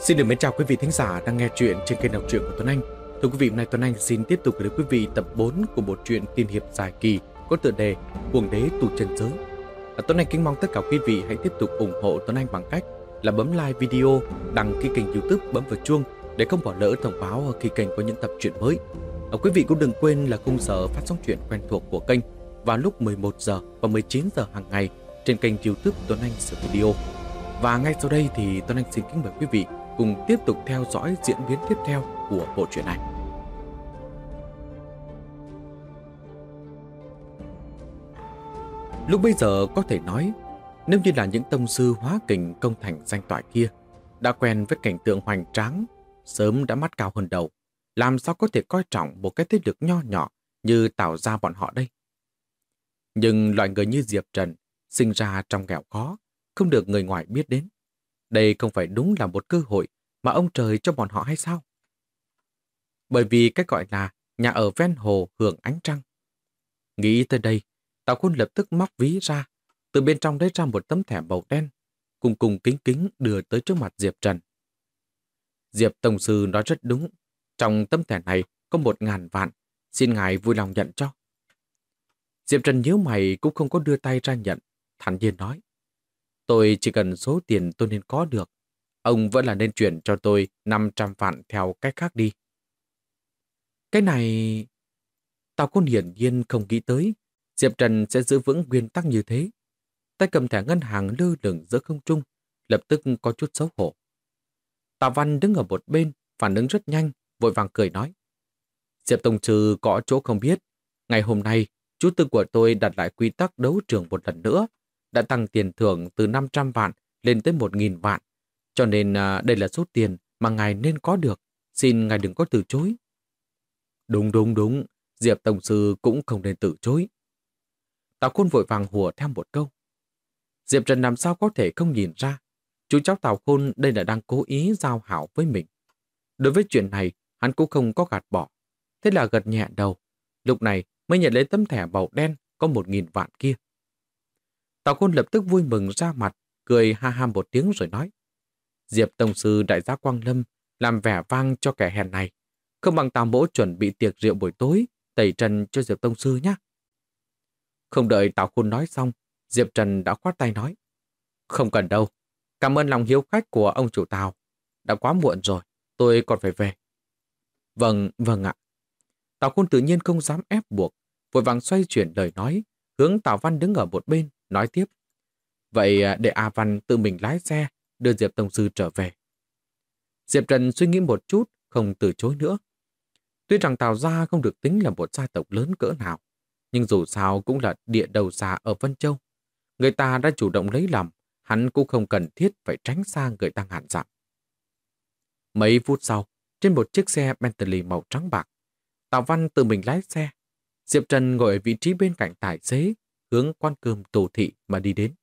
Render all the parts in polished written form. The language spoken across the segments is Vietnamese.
Xin được mến chào quý vị thính giả đang nghe chuyện trên kênh đọc truyện của Tuấn Anh. Thưa quý vị, hôm nay Tuấn Anh xin tiếp tục gửi đến quý vị tập 4 của bộ truyện tiên hiệp dài kỳ có tựa đề Cuồng đế tù chân giới. Tuấn Anh kính mong tất cả quý vị hãy tiếp tục ủng hộ Tuấn Anh bằng cách là bấm like video, đăng ký kênh YouTube, bấm vào chuông để không bỏ lỡ thông báo khi kênh có những tập truyện mới. Quý vị cũng đừng quên là khung giờ phát sóng truyện quen thuộc của kênh vào lúc 11 giờ và 19 giờ hàng ngày trên kênh YouTube Tuấn Anh Sửa Video. Và ngay sau đây thì Tuấn Anh xin kính mời quý vị cùng tiếp tục theo dõi diễn biến tiếp theo của bộ truyện này. Lúc bây giờ có thể nói, nếu như là những tông sư hóa kình công thành danh toại kia đã quen với cảnh tượng hoành tráng, sớm đã mắt cao hơn đầu, làm sao có thể coi trọng một cái thế lực nho nhỏ như Tào gia bọn họ đây. Nhưng loại người như Diệp Trần sinh ra trong nghèo khó, không được người ngoài biết đến. Đây không phải đúng là một cơ hội mà ông trời cho bọn họ hay sao? Bởi vì cái gọi là nhà ở ven hồ hưởng ánh trăng. Nghĩ tới đây, Tào Khôn lập tức móc ví ra, từ bên trong lấy ra một tấm thẻ màu đen, cùng cùng kính kính đưa tới trước mặt Diệp Trần. Diệp Tổng sư nói rất đúng, trong tấm thẻ này có 1.000 vạn, xin ngài vui lòng nhận cho. Diệp Trần nhíu mày cũng không có đưa tay ra nhận, thản nhiên nói. Tôi chỉ cần số tiền tôi nên có được. Ông vẫn là nên chuyển cho tôi 500 vạn theo cách khác đi. Cái này... Tào Khôn hiển nhiên không nghĩ tới Diệp Trần sẽ giữ vững nguyên tắc như thế. Tay cầm thẻ ngân hàng lơ lửng giữa không trung, lập tức có chút xấu hổ. Tào Văn đứng ở một bên, phản ứng rất nhanh, vội vàng cười nói. Diệp Tổng sư có chỗ không biết. Ngày hôm nay, chú tư của tôi đặt lại quy tắc đấu trường một lần nữa, đã tăng tiền thưởng từ 500 vạn lên tới 1.000 vạn. Cho nên đây là số tiền mà ngài nên có được. Xin ngài đừng có từ chối. Đúng. Diệp Tổng sư cũng không nên từ chối. Tào Khôn vội vàng hùa theo một câu. Diệp Trần làm sao có thể không nhìn ra. Chú cháu Tào Khôn đây là đang cố ý giao hảo với mình. Đối với chuyện này, hắn cũng không có gạt bỏ. Thế là gật nhẹ đầu. Lúc này mới nhận lấy tấm thẻ màu đen có 1.000 vạn kia. Tào Khôn lập tức vui mừng ra mặt, cười ha ha một tiếng rồi nói. Diệp Tổng sư đại gia Quang Lâm làm vẻ vang cho kẻ hèn này. Không bằng Tào mỗ chuẩn bị tiệc rượu buổi tối, tẩy trần cho Diệp Tổng sư nhé. Không đợi Tào Khôn nói xong, Diệp Trần đã khoát tay nói. Không cần đâu, cảm ơn lòng hiếu khách của ông chủ Tào. Đã quá muộn rồi, tôi còn phải về. Vâng ạ. Tào Khôn tự nhiên không dám ép buộc, vội vàng xoay chuyển lời nói, hướng Tào Văn đứng ở một bên, nói tiếp. Vậy để A Văn tự mình lái xe, đưa Diệp Tổng sư trở về. Diệp Trần suy nghĩ một chút, không từ chối nữa. Tuy rằng Tào gia không được tính là một gia tộc lớn cỡ nào, nhưng dù sao cũng là địa đầu xa ở Vân Châu. Người ta đã chủ động lấy lòng, hắn cũng không cần thiết phải tránh xa người ta ngàn dặm. Mấy phút sau, trên một chiếc xe Bentley màu trắng bạc, Tào Văn tự mình lái xe. Diệp Trần ngồi ở vị trí bên cạnh tài xế, hướng quán cơm Tô Thị mà đi đến.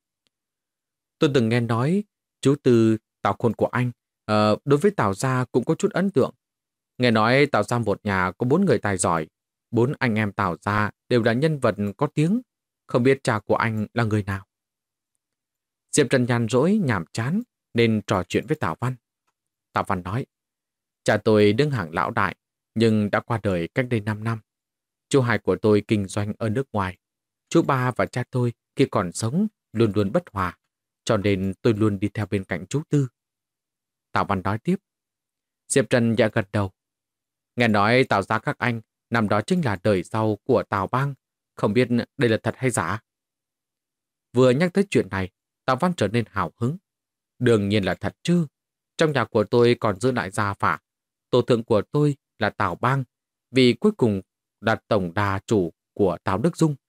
Tôi từng nghe nói, chú Tư Tào Khôn của anh, đối với Tào gia cũng có chút ấn tượng. Nghe nói Tào gia một nhà có 4 người tài giỏi, 4 anh em Tào gia đều là nhân vật có tiếng, không biết cha của anh là người nào. Diệp Trần nhàn rỗi nhàm chán nên trò chuyện với Tào Văn. Tào Văn nói, cha tôi đứng hàng lão đại, nhưng đã qua đời cách đây 5 năm. Chú hai của tôi kinh doanh ở nước ngoài. Chú ba và cha tôi khi còn sống luôn luôn bất hòa, cho nên tôi luôn đi theo bên cạnh chú Tư. Tào Văn nói tiếp. Diệp Trần dạ gật đầu. Nghe nói Tào gia các anh năm đó chính là đời sau của Tào Bang, không biết đây là thật hay giả. Vừa nhắc tới chuyện này, Tào Văn trở nên hào hứng. Đương nhiên là thật chứ. Trong nhà của tôi còn giữ lại gia phả. Tổ thượng của tôi là Tào Bang, vì cuối cùng là tổng đà chủ của Tào Đức Dung.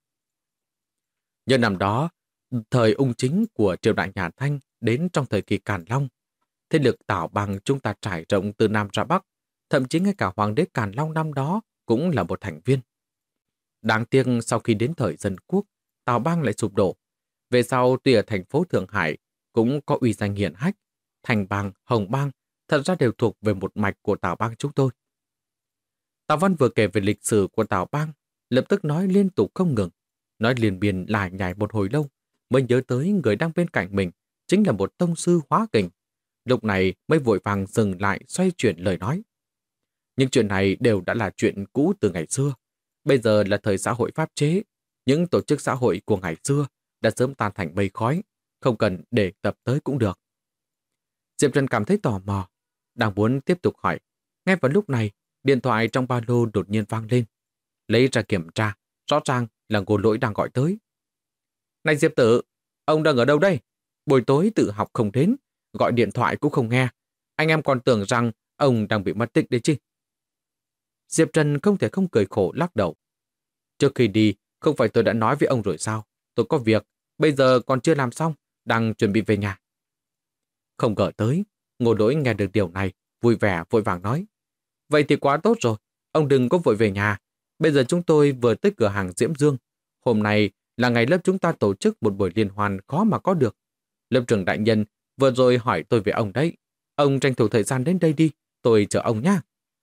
Nhân năm đó, thời ung chính của triều đại nhà Thanh đến trong thời kỳ Càn Long, thế lực Tào Bang chúng ta trải rộng từ Nam ra Bắc, thậm chí ngay cả hoàng đế Càn Long năm đó cũng là một thành viên. Đáng tiếc sau khi đến thời Dân Quốc, Tào Bang lại sụp đổ. Về sau tuy ở thành phố Thượng Hải cũng có uy danh hiển hách, Thành Bang, Hồng Bang thật ra đều thuộc về một mạch của Tào Bang chúng tôi. Tào Văn vừa kể về lịch sử của Tào Bang, lập tức nói liên tục không ngừng, nói liền biên lải nhải một hồi lâu, mới nhớ tới người đang bên cạnh mình chính là một tông sư hóa kình. lúc này mới vội vàng dừng lại xoay chuyển lời nói. Những chuyện này đều đã là chuyện cũ từ ngày xưa. Bây giờ là thời xã hội pháp chế. Những tổ chức xã hội của ngày xưa đã sớm tan thành mây khói, không cần để tập tới cũng được. Diệp Trần cảm thấy tò mò, đang muốn tiếp tục hỏi. Ngay vào lúc này, điện thoại trong ba lô đột nhiên vang lên. Lấy ra kiểm tra, rõ ràng là Ngô Lỗi đang gọi tới. Này Diệp Tử, ông đang ở đâu đây? Buổi tối tự học không đến, gọi điện thoại cũng không nghe. Anh em còn tưởng rằng ông đang bị mất tích đấy chứ. Diệp Trần không thể không cười khổ lắc đầu. Trước khi đi, không phải tôi đã nói với ông rồi sao? Tôi có việc, bây giờ còn chưa làm xong, đang chuẩn bị về nhà. Không ngờ tới, Ngô Lỗi nghe được điều này, vui vẻ vội vàng nói. Vậy thì quá tốt rồi, ông đừng có vội về nhà. Bây giờ chúng tôi vừa tới cửa hàng Diễm Dương. Hôm nay là ngày lớp chúng ta tổ chức một buổi liên hoan khó mà có được. Lớp trưởng đại nhân vừa rồi hỏi tôi về ông đấy. Ông tranh thủ thời gian đến đây đi, tôi chờ ông nhé.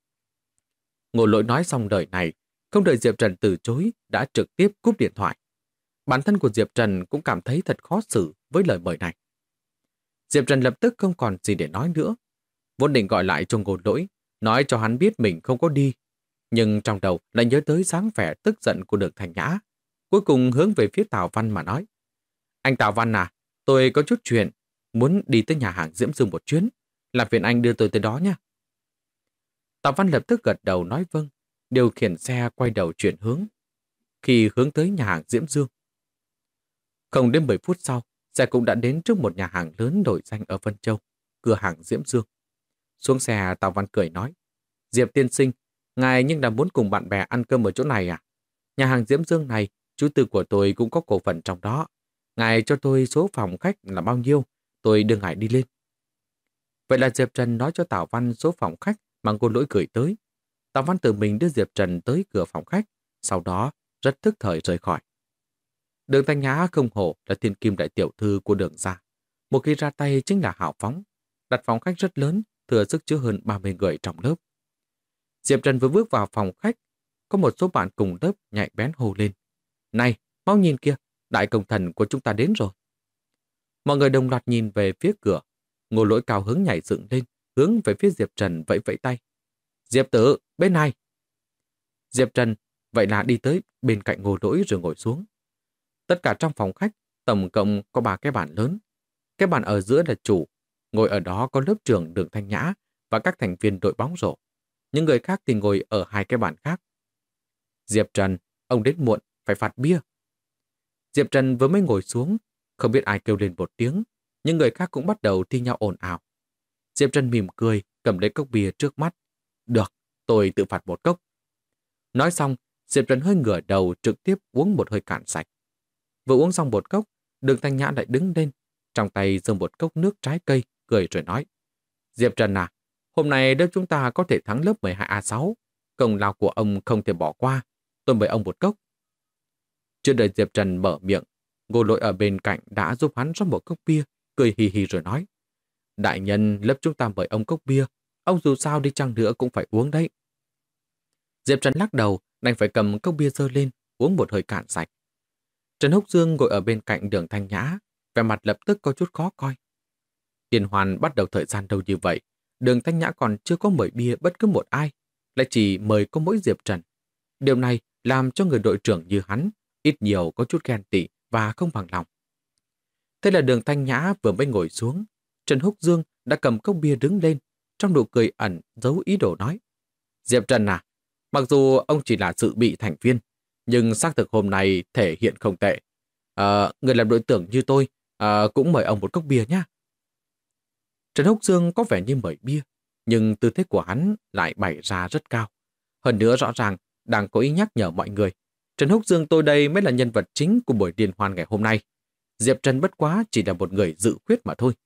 Ngô Lỗi nói xong lời này, không đợi Diệp Trần từ chối, đã trực tiếp cúp điện thoại. Bản thân của Diệp Trần cũng cảm thấy thật khó xử với lời mời này. Diệp Trần lập tức không còn gì để nói nữa. Vốn định gọi lại cho Ngô Lỗi, nói cho hắn biết mình không có đi. Nhưng trong đầu lại nhớ tới dáng vẻ tức giận của Đường Thanh Nhã. Cuối cùng hướng về phía Tào Văn mà nói. Anh Tào Văn à, tôi có chút chuyện, muốn đi tới nhà hàng Diễm Dương một chuyến. Làm phiền anh đưa tôi tới đó nha. Tào Văn lập tức gật đầu nói vâng, điều khiển xe quay đầu chuyển hướng. Khi hướng tới nhà hàng Diễm Dương. Không đến 10 phút sau, xe cũng đã đến trước một nhà hàng lớn nổi danh ở Vân Châu, cửa hàng Diễm Dương. Xuống xe, Tào Văn cười nói, Diệp tiên sinh, ngài nhưng đã muốn cùng bạn bè ăn cơm ở chỗ này à? Nhà hàng Diễm Dương này, chú tư của tôi cũng có cổ phần trong đó. Ngài cho tôi số phòng khách là bao nhiêu, tôi đưa ngài đi lên. Vậy là Diệp Trần nói cho Tào Văn số phòng khách mà Ngô Lỗi gửi tới. Tào Văn tự mình đưa Diệp Trần tới cửa phòng khách, sau đó rất tức thời rời khỏi. Đường Thanh Nhã không hổ là thiên kim đại tiểu thư của Đường gia. Một khi ra tay chính là hào phóng, đặt phòng khách rất lớn, thừa sức chứa hơn 30 người trong lớp. Diệp Trần vừa bước vào phòng khách, có một số bạn cùng lớp nhạy bén hô lên. Này, mau nhìn kìa, đại công thần của chúng ta đến rồi. Mọi người đồng loạt nhìn về phía cửa. Ngô Lỗi cao hứng nhảy dựng lên, hướng về phía Diệp Trần vẫy vẫy tay. Diệp Tử, bên này. Diệp Trần vậy là đi tới bên cạnh Ngô Lỗi rồi ngồi xuống. Tất cả trong phòng khách, tổng cộng có 3 cái bàn lớn. Cái bàn ở giữa là chủ, ngồi ở đó có lớp trưởng Đường Thanh Nhã và các thành viên đội bóng rổ. Những người khác thì ngồi ở 2 cái bàn khác. Diệp Trần, ông đến muộn, phải phạt bia. Diệp Trần vừa mới ngồi xuống, không biết ai kêu lên một tiếng, những người khác cũng bắt đầu thi nhau ồn ào. Diệp Trần mỉm cười, cầm lấy cốc bia trước mắt. Được, tôi tự phạt một cốc. Nói xong, Diệp Trần hơi ngửa đầu trực tiếp uống một hơi cạn sạch. Vừa uống xong một cốc, Đường Thanh Nhã lại đứng lên, trong tay giơ một cốc nước trái cây, cười rồi nói. Diệp Trần à, hôm nay lớp chúng ta có thể thắng lớp 12A6. Công lao của ông không thể bỏ qua. Tôi mời ông một cốc. Chưa đợi Diệp Trần mở miệng, Ngô Lỗi ở bên cạnh đã giúp hắn rót một cốc bia, cười hì hì rồi nói. Đại nhân, lớp chúng ta mời ông cốc bia. Ông dù sao đi chăng nữa cũng phải uống đấy. Diệp Trần lắc đầu, đành phải cầm cốc bia dơ lên, uống một hơi cạn sạch. Trần Húc Dương ngồi ở bên cạnh Đường Thanh Nhã, vẻ mặt lập tức có chút khó coi. Liên hoan bắt đầu thời gian đâu như vậy, Đường Thanh Nhã còn chưa có mời bia bất cứ một ai, lại chỉ mời có mỗi Diệp Trần. Điều này làm cho người đội trưởng như hắn ít nhiều có chút ghen tị và không bằng lòng. Thế là Đường Thanh Nhã vừa mới ngồi xuống, Trần Húc Dương đã cầm cốc bia đứng lên, trong nụ cười ẩn giấu ý đồ nói. Diệp Trần à, mặc dù ông chỉ là dự bị thành viên, nhưng xác thực hôm nay thể hiện không tệ. Người làm đội trưởng như tôi cũng mời ông một cốc bia nhé. Trần Húc Dương có vẻ như mời bia, nhưng tư thế của hắn lại bày ra rất cao. Hơn nữa rõ ràng đang có ý nhắc nhở mọi người. Trần Húc Dương tôi đây mới là nhân vật chính của buổi liên hoan ngày hôm nay. Diệp Trần bất quá chỉ là một người dự khuyết mà thôi.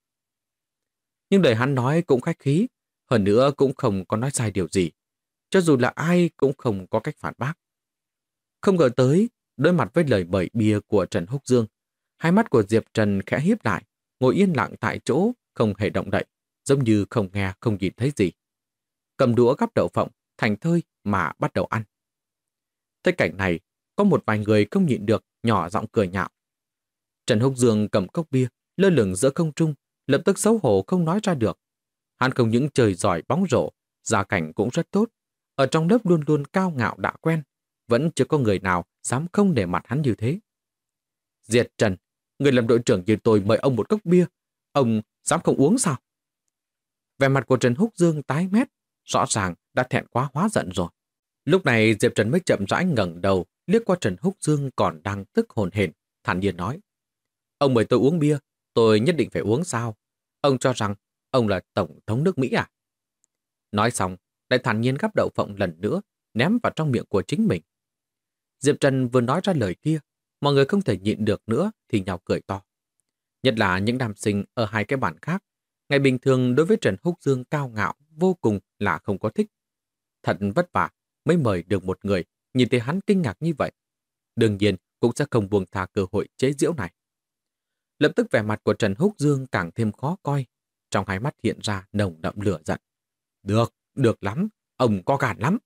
Nhưng lời hắn nói cũng khách khí, hơn nữa cũng không có nói sai điều gì. Cho dù là ai cũng không có cách phản bác. Không ngờ tới, đối mặt với lời mời bia của Trần Húc Dương, hai mắt của Diệp Trần khẽ híp lại, ngồi yên lặng tại chỗ, không hề động đậy, giống như không nghe không nhìn thấy gì. Cầm đũa gắp đậu phộng, thành thơi mà bắt đầu ăn. Thấy cảnh này, có một vài người không nhịn được, nhỏ giọng cười nhạo. Trần Húc Dương cầm cốc bia, lơ lửng giữa không trung, lập tức xấu hổ không nói ra được, Hắn không những chơi giỏi bóng rổ, gia cảnh cũng rất tốt. Ở trong lớp luôn luôn cao ngạo đã quen, vẫn chưa có người nào dám không để mặt hắn như thế. Diệt Trần, người làm đội trưởng như tôi mời ông một cốc bia, ông dám không uống sao? Vẻ mặt của Trần Húc Dương tái mét, rõ ràng đã thẹn quá hóa giận rồi. Lúc này Diệp Trần mới chậm rãi ngẩng đầu, liếc qua Trần Húc Dương còn đang tức hồn hển, thản nhiên nói: Ông mời tôi uống bia, tôi nhất định phải uống sao? Ông cho rằng ông là tổng thống nước Mỹ à? Nói xong, lại thản nhiên gắp đậu phộng lần nữa, ném vào trong miệng của chính mình. Diệp Trần vừa nói ra lời kia, mọi người không thể nhịn được nữa thì nhào cười to. Nhất là những nam sinh ở hai cái bản khác, ngày bình thường đối với Trần Húc Dương cao ngạo vô cùng là không có thích. Thật vất vả mới mời được một người nhìn thấy hắn kinh ngạc như vậy. Đương nhiên cũng sẽ không buông tha cơ hội chế giễu này. Lập tức vẻ mặt của Trần Húc Dương càng thêm khó coi, trong hai mắt hiện ra nồng đậm lửa giận. Được lắm, ông có gan lắm.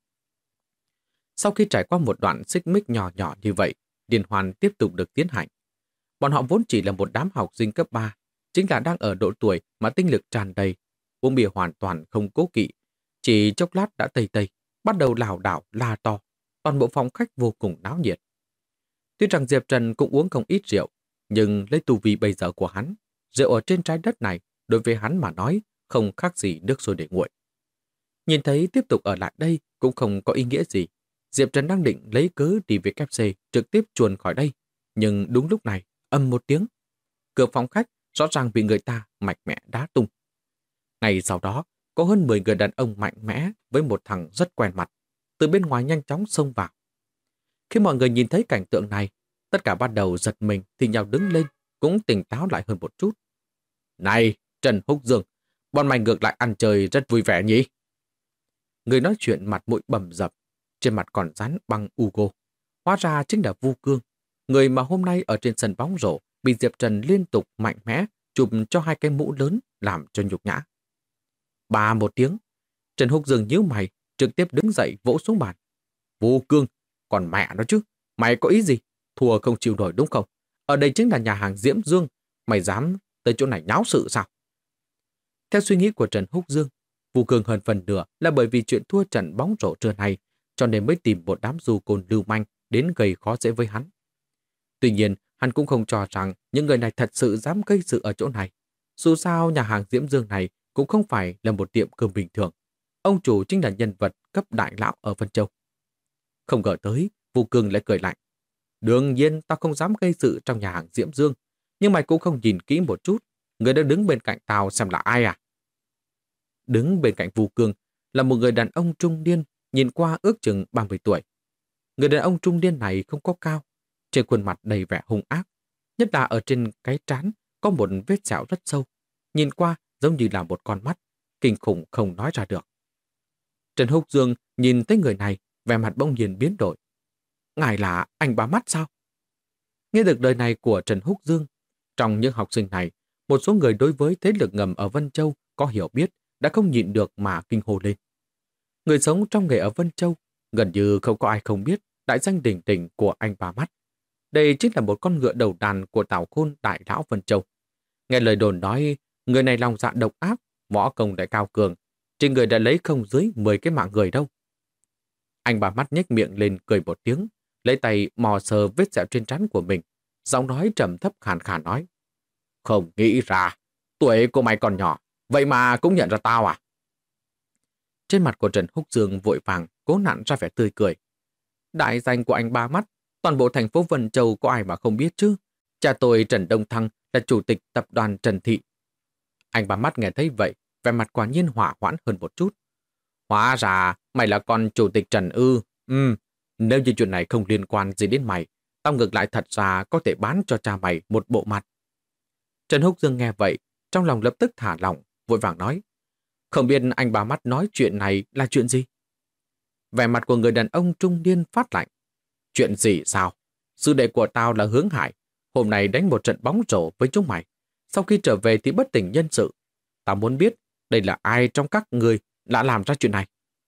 Sau khi trải qua một đoạn xích mích nhỏ nhỏ như vậy, liên hoan tiếp tục được tiến hành. Bọn họ vốn chỉ là một đám học sinh cấp 3, chính là đang ở độ tuổi mà tinh lực tràn đầy, uống bia hoàn toàn không cố kỵ, chỉ chốc lát đã tây tây, bắt đầu lảo đảo la to, toàn bộ phòng khách vô cùng náo nhiệt. Tuy rằng Diệp Trần cũng uống không ít rượu, nhưng lấy tu vi bây giờ của hắn, rượu ở trên trái đất này đối với hắn mà nói không khác gì nước sôi để nguội. Nhìn thấy tiếp tục ở lại đây cũng không có ý nghĩa gì. Diệp Trần đang định lấy cớ đi về KFC trực tiếp chuồn khỏi đây, nhưng đúng lúc này, ầm một tiếng, cửa phòng khách rõ ràng bị người ta mạnh mẽ đá tung. Ngay sau đó, có hơn 10 người đàn ông mạnh mẽ với một thằng rất quen mặt, từ bên ngoài nhanh chóng xông vào. Khi mọi người nhìn thấy cảnh tượng này, tất cả bắt đầu giật mình thì nhau đứng lên, cũng tỉnh táo lại hơn một chút. Này, Trần Húc Dương, bọn mày ngược lại ăn chơi rất vui vẻ nhỉ? Người nói chuyện mặt mũi bầm dập, trên mặt còn dán băng Ugo. Hóa ra chính là Vu Cương, người mà hôm nay ở trên sân bóng rổ bị Diệp Trần liên tục mạnh mẽ chụp cho hai cái mũ lớn làm cho nhục nhã. Bà một tiếng, Trần Húc Dương nhíu mày, trực tiếp đứng dậy vỗ xuống bàn. Vu Cương, còn mẹ nó chứ, mày có ý gì? Thua không chịu nổi đúng không? Ở đây chính là nhà hàng Diễm Dương, mày dám tới chỗ này nháo sự sao? Theo suy nghĩ của Trần Húc Dương, Vu Cương hơn phần nửa là bởi vì chuyện thua trận bóng rổ trưa này, cho nên mới tìm một đám du côn lưu manh đến gây khó dễ với hắn. Tuy nhiên, hắn cũng không cho rằng những người này thật sự dám gây sự ở chỗ này. Dù sao, nhà hàng Diễm Dương này cũng không phải là một tiệm cơm bình thường. Ông chủ chính là nhân vật cấp đại lão ở Vân Châu. Không ngờ tới, Vu Cương lại cười lạnh. Đương nhiên tao không dám gây sự trong nhà hàng Diễm Dương, nhưng mày cũng không nhìn kỹ một chút. Người đang đứng bên cạnh tao xem là ai à? Đứng bên cạnh Vu Cương là một người đàn ông trung niên, nhìn qua ước chừng 30 tuổi. Người đàn ông trung niên này không có cao, trên khuôn mặt đầy vẻ hung ác, nhất là ở trên cái trán có một vết sẹo rất sâu, nhìn qua giống như là một con mắt, kinh khủng không nói ra được. Trần Húc Dương nhìn thấy người này, vẻ mặt bỗng nhiên biến đổi. Ngài là anh Ba Mắt sao? Nghe được lời này của Trần Húc Dương, trong những học sinh này, một số người đối với thế lực ngầm ở Vân Châu có hiểu biết đã không nhịn được mà kinh hô lên. Người sống trong nghề ở Vân Châu, gần như không có ai không biết đại danh đỉnh đỉnh của anh Ba Mắt. Đây chính là một con ngựa đầu đàn của Tào Khôn đại lão Vân Châu. Nghe lời đồn nói, người này lòng dạ độc ác, võ công đại cao cường, trên người đã lấy không dưới 10 cái mạng người đâu. Anh Ba Mắt nhếch miệng lên cười một tiếng, lấy tay mò sờ vết sẹo trên trán của mình, giọng nói trầm thấp khàn khàn nói. Không nghĩ ra, tuổi của mày còn nhỏ, vậy mà cũng nhận ra tao à? Trên mặt của Trần Húc Dương vội vàng cố nặn ra vẻ tươi cười. Đại danh của anh Ba Mắt, toàn bộ thành phố Vân Châu có ai mà không biết chứ? Cha tôi Trần Đông Thăng là chủ tịch tập đoàn Trần Thị. Anh Ba Mắt nghe thấy vậy, vẻ mặt quả nhiên hỏa hoãn hơn một chút. Hóa ra, mày là con chủ tịch Trần ư? Nếu như chuyện này không liên quan gì đến mày, tao ngược lại thật ra có thể bán cho cha mày một bộ mặt. Trần Húc Dương nghe vậy, trong lòng lập tức thả lỏng, vội vàng nói. Không biết anh Ba Mắt nói chuyện này là chuyện gì? Vẻ mặt của người đàn ông trung niên phát lạnh. Chuyện gì sao? Sư đệ của tao là Hướng Hải, hôm nay đánh một trận bóng rổ với chúng mày. Sau khi trở về thì bất tỉnh nhân sự. Tao muốn biết đây là ai trong các người đã làm ra chuyện này.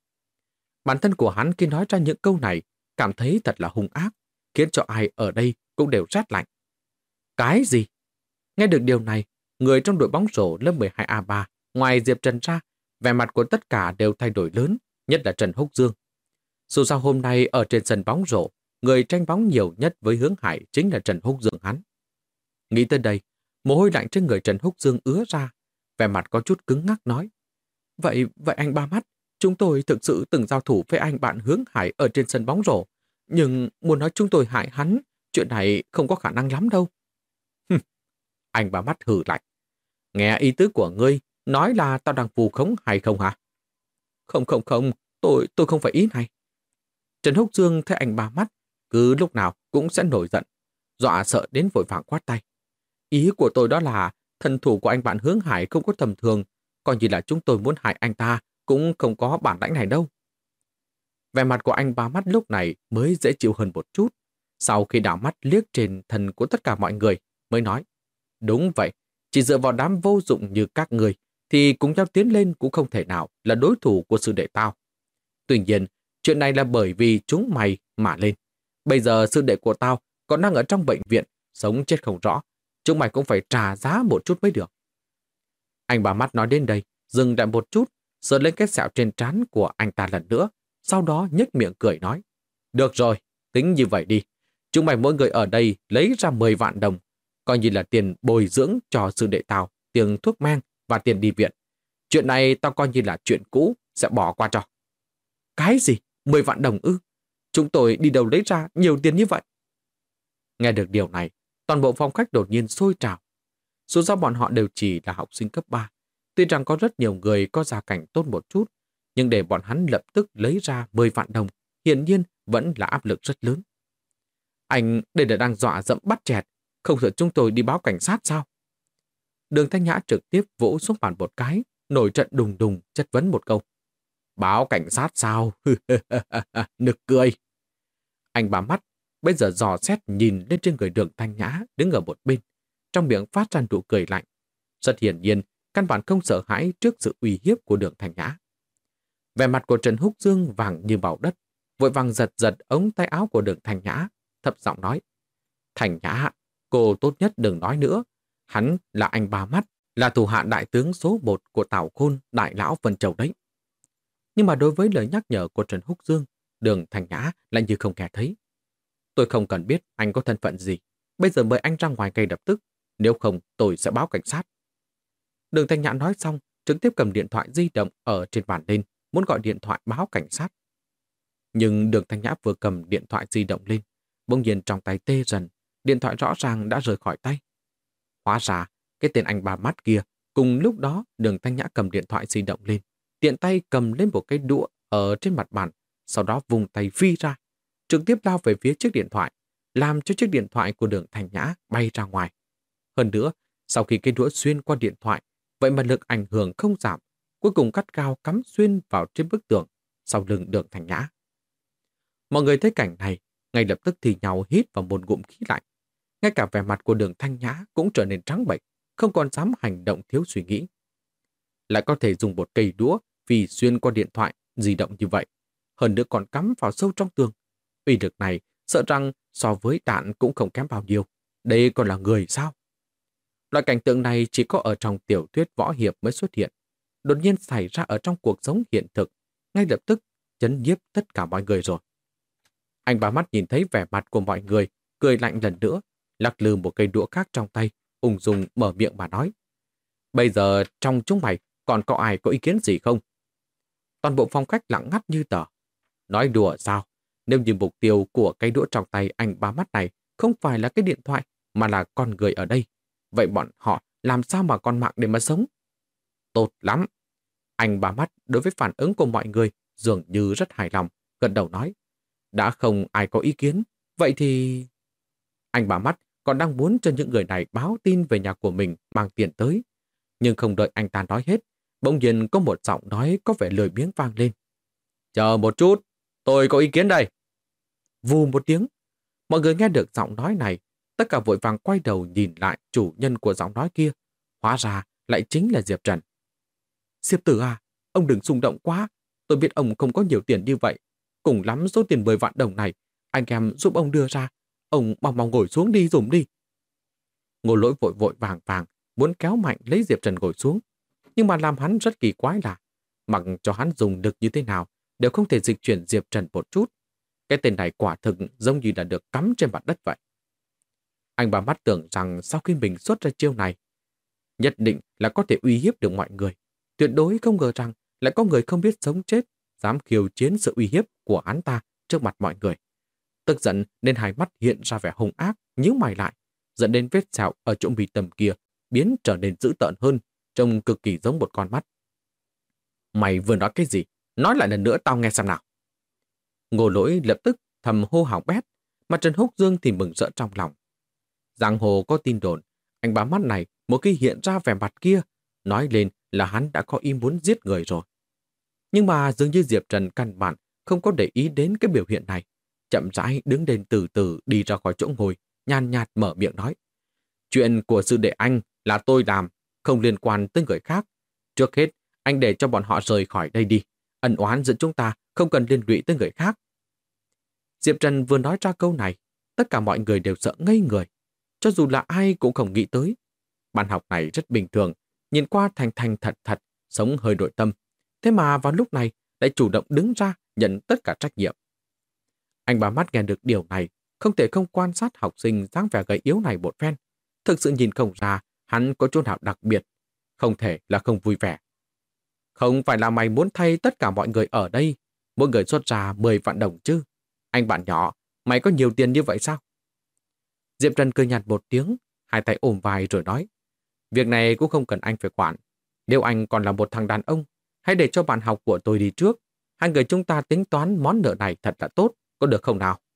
Bản thân của hắn khi nói ra những câu này cảm thấy thật là hung ác, khiến cho ai ở đây cũng đều rát lạnh. Cái gì? Nghe được điều này, người trong đội bóng rổ lớp 12A3 ngoài Diệp Trần ra Vẻ mặt của tất cả đều thay đổi lớn, nhất là Trần Húc Dương. Dù sao hôm nay ở trên sân bóng rổ, người tranh bóng nhiều nhất với Hướng Hải chính là Trần Húc Dương hắn. Nghĩ tới đây, mồ hôi lạnh trên người Trần Húc Dương ứa ra, vẻ mặt có chút cứng ngắc nói. Vậy anh Ba Mắt, chúng tôi thực sự từng giao thủ với anh bạn Hướng Hải ở trên sân bóng rổ, nhưng muốn nói chúng tôi hại hắn, chuyện này không có khả năng lắm đâu. Anh Ba Mắt hừ lạnh. Nghe ý tứ của ngươi, nói là tao đang vù khống hay không hả? Không, tôi không phải ý này. Trần Húc Dương thấy anh Ba Mắt, cứ lúc nào cũng sẽ nổi giận, dọa sợ đến vội vàng quát tay. Ý của tôi đó là thân thủ của anh bạn Hướng Hải không có tầm thường, coi như là chúng tôi muốn hại anh ta cũng không có bản lãnh này đâu. Vẻ mặt của anh Ba Mắt lúc này mới dễ chịu hơn một chút. Sau khi đảo mắt liếc trên thân của tất cả mọi người, mới nói. Đúng vậy, chỉ dựa vào đám vô dụng như các người, thì cùng nhau tiến lên cũng không thể nào là đối thủ của sư đệ tao. Tuy nhiên, chuyện này là bởi vì chúng mày mà lên. Bây giờ sư đệ của tao còn đang ở trong bệnh viện, sống chết không rõ. Chúng mày cũng phải trả giá một chút mới được. Anh Ba Mắt nói đến đây, dừng lại một chút, sờ lên cái sẹo trên trán của anh ta lần nữa, sau đó nhếch miệng cười nói. Được rồi, tính như vậy đi. Chúng mày mỗi người ở đây lấy ra 10 vạn đồng, coi như là tiền bồi dưỡng cho sư đệ tao, tiền thuốc men và tiền đi viện. Chuyện này tao coi như là chuyện cũ, sẽ bỏ qua cho. Cái gì? 10 vạn đồng ư? Chúng tôi đi đâu lấy ra nhiều tiền như vậy? Nghe được điều này, toàn bộ phòng khách đột nhiên sôi trào. Dù sao bọn họ đều chỉ là học sinh cấp 3. Tuy rằng có rất nhiều người có gia cảnh tốt một chút, nhưng để bọn hắn lập tức lấy ra 10 vạn đồng, hiển nhiên vẫn là áp lực rất lớn. Anh đây là đang dọa dẫm bắt chẹt, không sợ chúng tôi đi báo cảnh sát sao? Đường Thanh Nhã trực tiếp vỗ xuống bàn một cái, nổi trận đùng đùng chất vấn một câu. Báo cảnh sát sao? Nực cười. Anh Ba Mắt bây giờ dò xét nhìn lên trên người Đường Thanh Nhã đứng ở một bên, trong miệng phát ra nụ cười lạnh. Rất hiển nhiên, căn bản không sợ hãi trước sự uy hiếp của Đường Thanh Nhã. Vẻ mặt của Trần Húc Dương vàng như bào đất, vội vàng giật giật ống tay áo của Đường Thanh Nhã, thấp giọng nói. Thanh Nhã, cô tốt nhất đừng nói nữa. Hắn là anh Ba Mắt, là thủ hạ đại tướng số 1 của Tào Khôn, đại lão Vân Châu đấy. Nhưng mà đối với lời nhắc nhở của Trần Húc Dương, Đường Thanh Nhã lại như không nghe thấy. Tôi không cần biết anh có thân phận gì. Bây giờ mời anh ra ngoài ngay lập tức. Nếu không, tôi sẽ báo cảnh sát. Đường Thanh Nhã nói xong, trực tiếp cầm điện thoại di động ở trên bàn lên, muốn gọi điện thoại báo cảnh sát. Nhưng Đường Thanh Nhã vừa cầm điện thoại di động lên, bỗng nhiên trong tay tê dần, điện thoại rõ ràng đã rời khỏi tay. Hóa ra, cái tên anh Ba Mắt kia, cùng lúc đó Đường Thanh Nhã cầm điện thoại di động lên, tiện tay cầm lên một cái đũa ở trên mặt bàn, sau đó vùng tay phi ra, trực tiếp lao về phía chiếc điện thoại, làm cho chiếc điện thoại của Đường Thanh Nhã bay ra ngoài. Hơn nữa, sau khi cái đũa xuyên qua điện thoại, vậy mà lực ảnh hưởng không giảm, cuối cùng cắt cao cắm xuyên vào trên bức tường sau lưng Đường Thanh Nhã. Mọi người thấy cảnh này, ngay lập tức thì nhau hít vào một ngụm khí lạnh. Ngay cả vẻ mặt của Đường Thanh Nhã cũng trở nên trắng bệch, không còn dám hành động thiếu suy nghĩ. Lại có thể dùng một cây đũa vì xuyên qua điện thoại di động như vậy, hơn nữa còn cắm vào sâu trong tường. Uy lực này sợ rằng so với đạn cũng không kém bao nhiêu. Đây còn là người sao? Loại cảnh tượng này chỉ có ở trong tiểu thuyết võ hiệp mới xuất hiện. Đột nhiên xảy ra ở trong cuộc sống hiện thực, ngay lập tức chấn nhiếp tất cả mọi người rồi. Anh Ba Mắt nhìn thấy vẻ mặt của mọi người, cười lạnh lần nữa, lắc lư một cây đũa khác trong tay, ung dung mở miệng mà nói. Bây giờ trong chúng mày còn có ai có ý kiến gì không? Toàn bộ phòng khách lặng ngắt như tờ. Nói đùa sao? Nếu như mục tiêu của cây đũa trong tay anh Ba Mắt này không phải là cái điện thoại mà là con người ở đây, vậy bọn họ làm sao mà còn mạng để mà sống? Tốt lắm. Anh Ba Mắt đối với phản ứng của mọi người dường như rất hài lòng, gật đầu nói. Đã không ai có ý kiến, vậy thì... Anh Ba Mắt còn đang muốn cho những người này báo tin về nhà của mình mang tiền tới. Nhưng không đợi anh ta nói hết, bỗng nhiên có một giọng nói có vẻ lười biếng vang lên. Chờ một chút, tôi có ý kiến đây. Vù một tiếng, mọi người nghe được giọng nói này, tất cả vội vàng quay đầu nhìn lại chủ nhân của giọng nói kia. Hóa ra lại chính là Diệp Trần. Diệp Tử à, ông đừng xung động quá. Tôi biết ông không có nhiều tiền như vậy. Cùng lắm số tiền 10 vạn đồng này, anh em giúp ông đưa ra. Ông mau mau ngồi xuống đi dùng đi. Ngô Lỗi vội vội vàng vàng muốn kéo mạnh lấy Diệp Trần ngồi xuống. Nhưng mà làm hắn rất kỳ quái là mặc cho hắn dùng lực như thế nào, đều không thể dịch chuyển Diệp Trần một chút. Cái tên này quả thực giống như là được cắm trên mặt đất vậy. Anh ba mắt tưởng rằng sau khi mình xuất ra chiêu này, nhất định là có thể uy hiếp được mọi người. Tuyệt đối không ngờ rằng lại có người không biết sống chết, dám khiêu chiến sự uy hiếp của hắn ta trước mặt mọi người. Tức giận nên hai mắt hiện ra vẻ hung ác, nhíu mày lại, dẫn đến vết sẹo ở chỗ mi tâm kia biến trở nên dữ tợn hơn, trông cực kỳ giống một con mắt. Mày vừa nói cái gì? Nói lại lần nữa tao nghe xem nào. Ngô Lỗi lập tức thầm hô hào bét, mà Trần Húc Dương thì mừng rỡ trong lòng. Giang hồ có tin đồn, anh bá mắt này một khi hiện ra vẻ mặt kia, nói lên là hắn đã có ý muốn giết người rồi. Nhưng mà dường như Diệp Trần căn bản không có để ý đến cái biểu hiện này. Chậm rãi đứng lên từ từ đi ra khỏi chỗ ngồi, nhàn nhạt mở miệng nói. Chuyện của sư đệ anh là tôi làm, không liên quan tới người khác. Trước hết, anh để cho bọn họ rời khỏi đây đi. Ân oán giữa chúng ta không cần liên lụy tới người khác. Diệp Trần vừa nói ra câu này, tất cả mọi người đều sợ ngây người. Cho dù là ai cũng không nghĩ tới. Bạn học này rất bình thường, nhìn qua thành thành thật thật, sống hơi nội tâm. Thế mà vào lúc này lại chủ động đứng ra nhận tất cả trách nhiệm. Anh ba mắt nghe được điều này, không thể không quan sát học sinh dáng vẻ gầy yếu này một phen. Thực sự nhìn không ra hắn có chỗ nào đặc biệt, không thể là không vui vẻ. Không phải là mày muốn thay tất cả mọi người ở đây, mỗi người xuất ra 10 vạn đồng chứ. Anh bạn nhỏ, mày có nhiều tiền như vậy sao? Diệp Trần cười nhạt một tiếng, hai tay ôm vai rồi nói. Việc này cũng không cần anh phải quản. Nếu anh còn là một thằng đàn ông, hãy để cho bạn học của tôi đi trước. Hai người chúng ta tính toán món nợ này thật là tốt, có được không nào?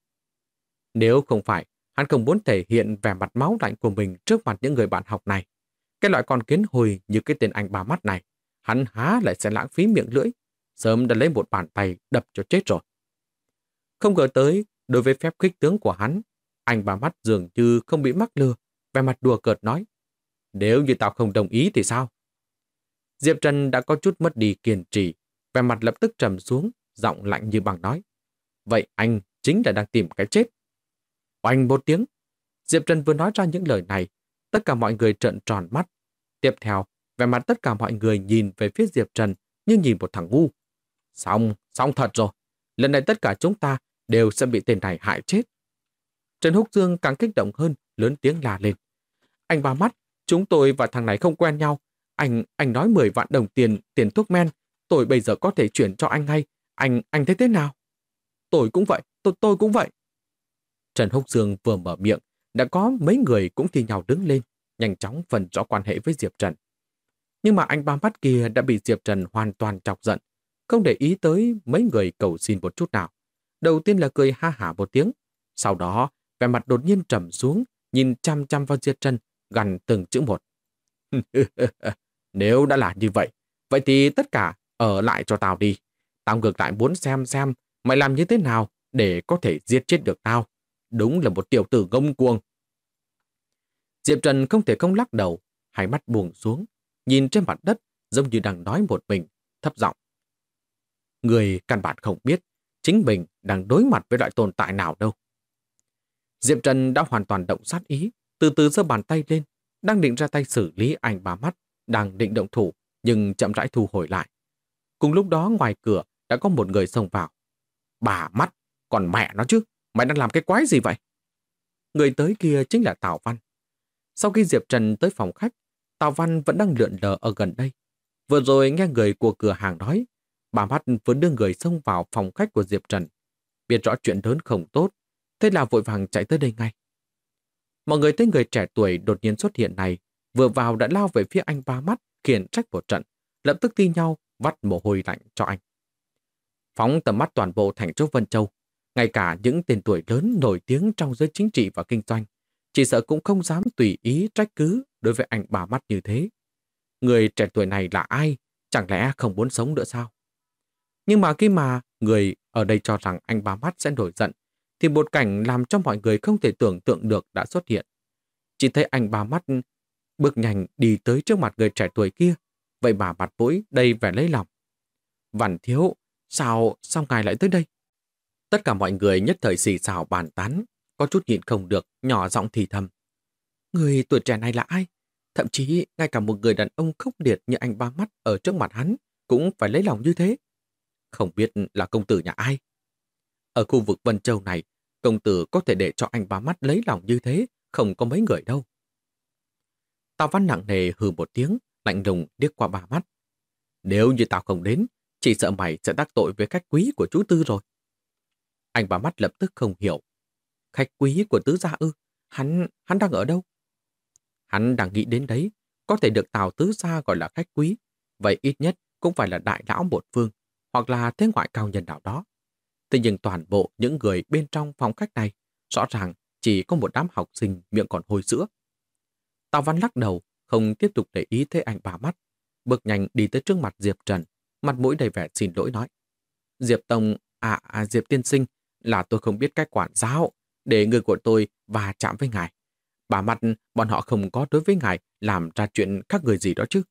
Nếu không phải, hắn không muốn thể hiện vẻ mặt máu lạnh của mình trước mặt những người bạn học này. Cái loại con kiến hồi như cái tên anh ba mắt này, hắn há lại sẽ lãng phí miệng lưỡi, sớm đã lấy một bàn tay đập cho chết rồi. Không ngờ tới, đối với phép khích tướng của hắn, anh ba mắt dường như không bị mắc lừa, vẻ mặt đùa cợt nói. Nếu như tao không đồng ý thì sao? Diệp Trần đã có chút mất đi kiên trì, vẻ mặt lập tức trầm xuống, giọng lạnh như băng nói. Vậy anh chính là đang tìm cái chết. Oanh một tiếng, Diệp Trần vừa nói ra những lời này, tất cả mọi người trợn tròn mắt. Tiếp theo, vẻ mặt tất cả mọi người nhìn về phía Diệp Trần như nhìn một thằng ngu. Xong thật rồi. Lần này tất cả chúng ta đều sẽ bị tên này hại chết. Trần Húc Dương càng kích động hơn, lớn tiếng la lên. Anh ba mắt, chúng tôi và thằng này không quen nhau. Anh nói 10 vạn đồng tiền thuốc men. Tôi bây giờ có thể chuyển cho anh ngay. Anh thấy thế nào? Tôi cũng vậy, tôi cũng vậy. Trần Húc Dương vừa mở miệng, đã có mấy người cũng thi nhau đứng lên, nhanh chóng phần rõ quan hệ với Diệp Trần. Nhưng mà anh ba mắt kia đã bị Diệp Trần hoàn toàn chọc giận, không để ý tới mấy người cầu xin một chút nào. Đầu tiên là cười ha hả một tiếng, sau đó vẻ mặt đột nhiên trầm xuống, nhìn chăm chăm vào Diệp Trần, gằn từng chữ một. Nếu đã là như vậy thì tất cả ở lại cho tao đi. Tao ngược lại muốn xem mày làm như thế nào để có thể giết chết được tao. Đúng là một tiểu tử ngông cuồng. Diệp Trần không thể không lắc đầu, hai mắt buông xuống, nhìn trên mặt đất giống như đang nói một mình, thấp giọng. Người căn bản không biết chính mình đang đối mặt với loại tồn tại nào đâu. Diệp Trần đã hoàn toàn động sát ý, từ từ giơ bàn tay lên, đang định ra tay xử lý anh ba mắt, đang định động thủ, nhưng chậm rãi thu hồi lại. Cùng lúc đó ngoài cửa đã có một người xông vào. Bà mắt, còn mẹ nó chứ, mày đang làm cái quái gì vậy? Người tới kia chính là Tào Văn. Sau khi Diệp Trần tới phòng khách, Tào Văn vẫn đang lượn lờ ở gần đây. Vừa rồi nghe người của cửa hàng nói, bà mắt vừa đưa người xông vào phòng khách của Diệp Trần. Biết rõ chuyện lớn không tốt, thế là vội vàng chạy tới đây ngay. Mọi người thấy người trẻ tuổi đột nhiên xuất hiện này, vừa vào đã lao về phía anh ba mắt, khiển trách một trận, lập tức thi nhau vắt mồ hôi lạnh cho anh. Phóng tầm mắt toàn bộ thành phố Vân Châu, ngay cả những tên tuổi lớn nổi tiếng trong giới chính trị và kinh doanh, chỉ sợ cũng không dám tùy ý trách cứ đối với anh bà mắt như thế. Người trẻ tuổi này là ai? Chẳng lẽ không muốn sống nữa sao? Nhưng mà khi mà người ở đây cho rằng anh bà mắt sẽ nổi giận, thì một cảnh làm cho mọi người không thể tưởng tượng được đã xuất hiện. Chỉ thấy anh bà mắt bước nhanh đi tới trước mặt người trẻ tuổi kia, vậy mà mặt mũi đầy vẻ lấy lòng. Vạn thiếu, sao ngài lại tới đây? Tất cả mọi người nhất thời xì xào bàn tán, có chút nhịn không được, nhỏ giọng thì thầm. Người tuổi trẻ này là ai? Thậm chí ngay cả một người đàn ông khốc liệt như anh ba mắt ở trước mặt hắn cũng phải lấy lòng như thế. Không biết là công tử nhà ai? Ở khu vực Vân Châu này, công tử có thể để cho anh Ba Mắt lấy lòng như thế, không có mấy người đâu. Tào Văn nặng nề hừ một tiếng, lạnh lùng liếc qua Ba Mắt. Nếu như tao không đến, chỉ sợ mày sẽ đắc tội với khách quý của chú Tư rồi. Anh Ba Mắt lập tức không hiểu. Khách quý của Tứ gia ư? Hắn đang ở đâu? Hắn đang nghĩ đến đấy, có thể được Tào Tứ gia gọi là khách quý, vậy ít nhất cũng phải là đại lão một phương, hoặc là thế ngoại cao nhân nào đó. Thế nhưng toàn bộ những người bên trong phòng khách này, rõ ràng chỉ có một đám học sinh miệng còn hôi sữa. Tào Văn lắc đầu, không tiếp tục để ý tới anh Ba Mắt, bước nhanh đi tới trước mặt Diệp Trần, mặt mũi đầy vẻ xin lỗi nói. Diệp Tông, Diệp tiên sinh, là tôi không biết cách quản giáo, để người của tôi va chạm với ngài. Bà Mắt, bọn họ không có đối với ngài làm ra chuyện khác người gì đó chứ.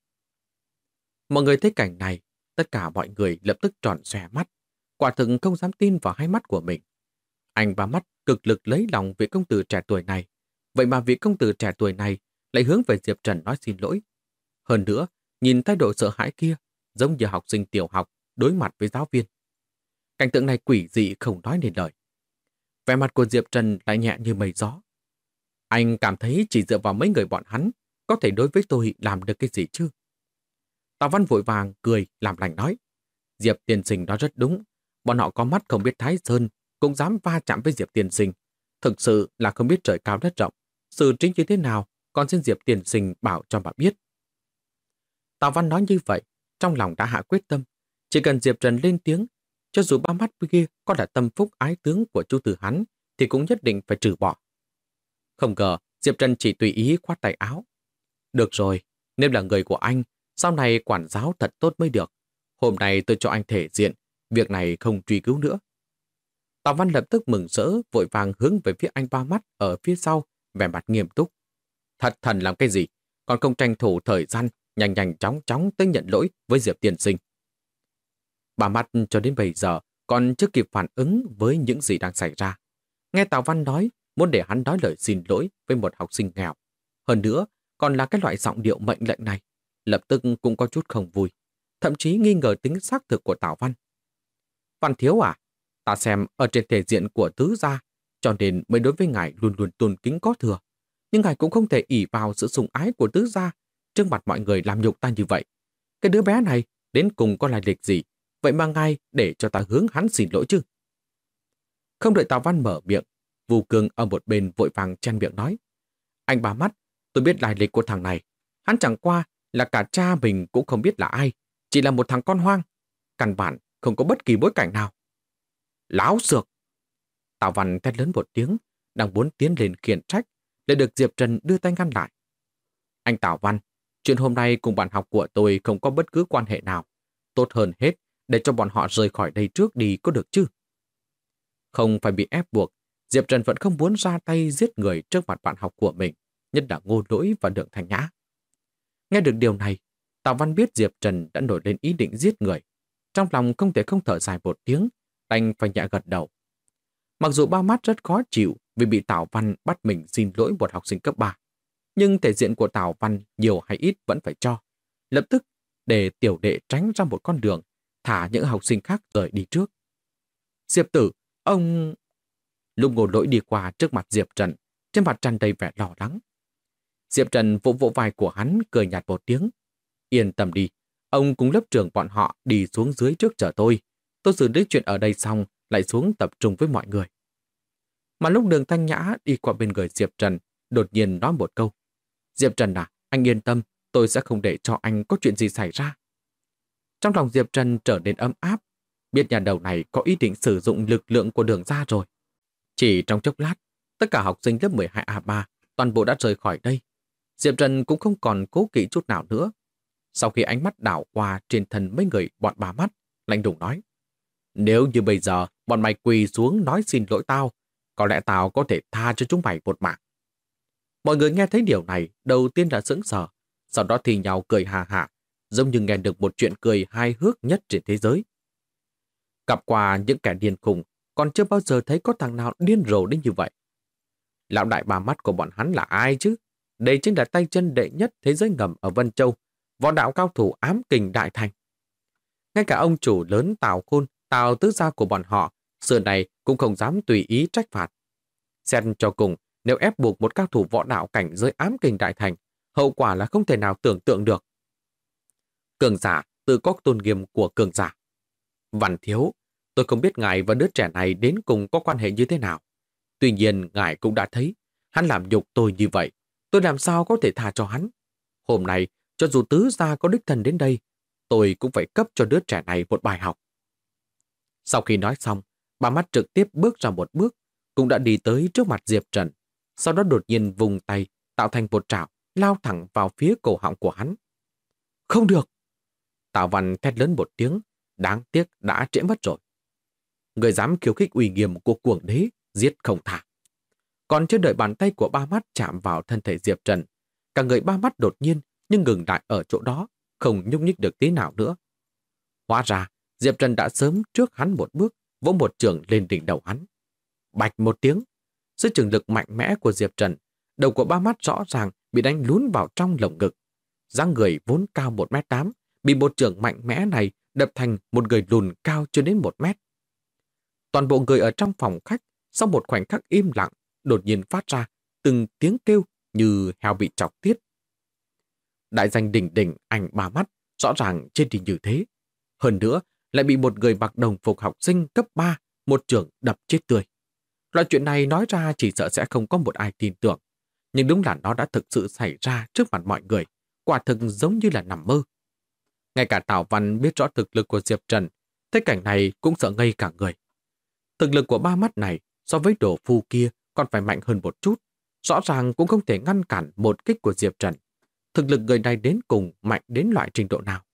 Mọi người thấy cảnh này, tất cả mọi người lập tức tròn xòe mắt, quả thực không dám tin vào hai mắt của mình. Anh Ba Mắt cực lực lấy lòng vị công tử trẻ tuổi này, vậy mà vị công tử trẻ tuổi này lại hướng về Diệp Trần nói xin lỗi. Hơn nữa, nhìn thái độ sợ hãi kia, giống như học sinh tiểu học đối mặt với giáo viên. Cảnh tượng này quỷ dị không nói nên lời. Vẻ mặt của Diệp Trần lại nhẹ như mây gió. Anh cảm thấy chỉ dựa vào mấy người bọn hắn có thể đối với tôi làm được cái gì chứ? Tào Văn vội vàng cười làm lành nói. Diệp tiên sinh nói rất đúng. Bọn họ có mắt không biết thái sơn, cũng dám va chạm với Diệp tiên sinh. Thực sự là không biết trời cao đất rộng. Sự chính như thế nào, còn xin Diệp tiên sinh bảo cho bà biết. Tào Văn nói như vậy, trong lòng đã hạ quyết tâm. Chỉ cần Diệp Trần lên tiếng, cho dù Ba Mắt kia có là tâm phúc ái tướng của chú Từ hắn, thì cũng nhất định phải trừ bỏ. Không ngờ, Diệp Trần chỉ tùy ý khoát tay áo. Được rồi, nếu là người của anh, sau này quản giáo thật tốt mới được. Hôm nay tôi cho anh thể diện, việc này không truy cứu nữa. Tào Văn lập tức mừng rỡ, vội vàng hướng về phía anh Ba Mắt ở phía sau, vẻ mặt nghiêm túc. Thật thần làm cái gì, còn không tranh thủ thời gian, nhanh nhanh chóng chóng tới nhận lỗi với Diệp tiên sinh. Ba Mắt cho đến bây giờ còn chưa kịp phản ứng với những gì đang xảy ra. Nghe Tào Văn nói, muốn để hắn nói lời xin lỗi với một học sinh nghèo. Hơn nữa, còn là cái loại giọng điệu mệnh lệnh này, lập tức cũng có chút không vui, thậm chí nghi ngờ tính xác thực của Tào Văn. Văn thiếu à, ta xem ở trên thể diện của tứ gia, cho nên mới đối với ngài luôn luôn tôn kính có thừa. Nhưng ngài cũng không thể ỷ vào sự sủng ái của tứ gia, trước mặt mọi người làm nhục ta như vậy. Cái đứa bé này đến cùng có lai lịch gì, vậy mà ngài để cho ta hướng hắn xin lỗi chứ? Không đợi Tào Văn mở miệng, Vu Cương ở một bên vội vàng chen miệng nói. Anh Ba Mắt, tôi biết lai lịch của thằng này. Hắn chẳng qua là cả cha mình cũng không biết là ai, chỉ là một thằng con hoang. Căn bản không có bất kỳ bối cảnh nào. Láo xược! Tào Văn thét lớn một tiếng, đang muốn tiến lên khiển trách, lại được Diệp Trần đưa tay ngăn lại. Anh Tào Văn, chuyện hôm nay cùng bạn học của tôi không có bất cứ quan hệ nào. Tốt hơn hết để cho bọn họ rời khỏi đây trước đi có được chứ? Không phải bị ép buộc, Diệp Trần vẫn không muốn ra tay giết người trước mặt bạn học của mình, nhất là Ngô Lỗi và Đường Thanh Nhã. Nghe được điều này, Tào Văn biết Diệp Trần đã nổi lên ý định giết người. Trong lòng không thể không thở dài một tiếng, đành phải nhẹ gật đầu. Mặc dù Ba Mắt rất khó chịu vì bị Tào Văn bắt mình xin lỗi một học sinh cấp 3, nhưng thể diện của Tào Văn nhiều hay ít vẫn phải cho. Lập tức để tiểu đệ tránh ra một con đường, thả những học sinh khác rời đi trước. Diệp tử, ông... Lúc Ngô Lỗi đi qua trước mặt Diệp Trần, trên mặt tràn đầy vẻ lo lắng. Diệp Trần vỗ vỗ vai của hắn, cười nhạt một tiếng. Yên tâm đi, ông cùng lớp trưởng bọn họ đi xuống dưới trước chờ tôi. Tôi xử lý chuyện ở đây xong, lại xuống tập trung với mọi người. Mà lúc Đường Thanh Nhã đi qua bên người Diệp Trần, đột nhiên nói một câu. Diệp Trần à, anh yên tâm, tôi sẽ không để cho anh có chuyện gì xảy ra. Trong lòng Diệp Trần trở nên ấm áp, biết nhà đầu này có ý định sử dụng lực lượng của Đường ra rồi. Chỉ trong chốc lát, tất cả học sinh lớp 12A3 toàn bộ đã rời khỏi đây. Diệp Trần cũng không còn cố kỵ chút nào nữa. Sau khi ánh mắt đảo qua trên thân mấy người bọn Ba Mắt, lạnh lùng nói. Nếu như bây giờ bọn mày quỳ xuống nói xin lỗi tao, có lẽ tao có thể tha cho chúng mày một mạng. Mọi người nghe thấy điều này đầu tiên là sững sờ, sau đó thì nhau cười hà hà, giống như nghe được một chuyện cười hài hước nhất trên thế giới. Gặp qua những kẻ điên khùng, còn chưa bao giờ thấy có thằng nào điên rồ đến như vậy. Lão đại Ba Mắt của bọn hắn là ai chứ? Đây chính là tay chân đệ nhất thế giới ngầm ở Vân Châu, võ đạo cao thủ ám kình đại thành. Ngay cả ông chủ lớn Tào Khôn, Tào tứ gia của bọn họ, xưa này cũng không dám tùy ý trách phạt. Xét cho cùng, nếu ép buộc một cao thủ võ đạo cảnh giới ám kình đại thành, hậu quả là không thể nào tưởng tượng được. Cường giả tự có tôn nghiêm của cường giả. Văn thiếu, tôi không biết ngài và đứa trẻ này đến cùng có quan hệ như thế nào. Tuy nhiên, ngài cũng đã thấy, hắn làm nhục tôi như vậy. Tôi làm sao có thể tha cho hắn? Hôm nay, cho dù tứ gia có đích thân đến đây, tôi cũng phải cấp cho đứa trẻ này một bài học. Sau khi nói xong, bà mắt trực tiếp bước ra một bước, cũng đã đi tới trước mặt Diệp Trần. Sau đó đột nhiên vùng tay, tạo thành một trảo, lao thẳng vào phía cổ họng của hắn. Không được! Tào Văn thét lớn một tiếng, đáng tiếc đã trễ mất rồi. Người dám khiêu khích uy nghiêm của cuồng đế, giết không tha. Còn chưa đợi bàn tay của ba mắt chạm vào thân thể Diệp Trần, cả người ba mắt đột nhiên nhưng ngừng lại ở chỗ đó, không nhúc nhích được tí nào nữa. Hóa ra, Diệp Trần đã sớm trước hắn một bước, vỗ một chưởng lên đỉnh đầu hắn. Bạch một tiếng, dưới trường lực mạnh mẽ của Diệp Trần, đầu của ba mắt rõ ràng bị đánh lún vào trong lồng ngực. Dáng người vốn cao 1m8, bị một chưởng mạnh mẽ này đập thành một người lùn cao chưa đến 1 mét. Toàn bộ người ở trong phòng khách, sau một khoảnh khắc im lặng, đột nhiên phát ra từng tiếng kêu như heo bị chọc tiết. Đại danh đỉnh đỉnh ảnh ba mắt, rõ ràng trên đi như thế. Hơn nữa, lại bị một người mặc đồng phục học sinh cấp 3, một chưởng đập chết tươi. Loại chuyện này nói ra chỉ sợ sẽ không có một ai tin tưởng. Nhưng đúng là nó đã thực sự xảy ra trước mặt mọi người, quả thực giống như là nằm mơ. Ngay cả Tào Văn biết rõ thực lực của Diệp Trần, thấy cảnh này cũng sợ ngây cả người. Thực lực của ba mắt này so với đồ phu kia còn phải mạnh hơn một chút, rõ ràng cũng không thể ngăn cản một kích của Diệp Trần. Thực lực người này đến cùng mạnh đến loại trình độ nào?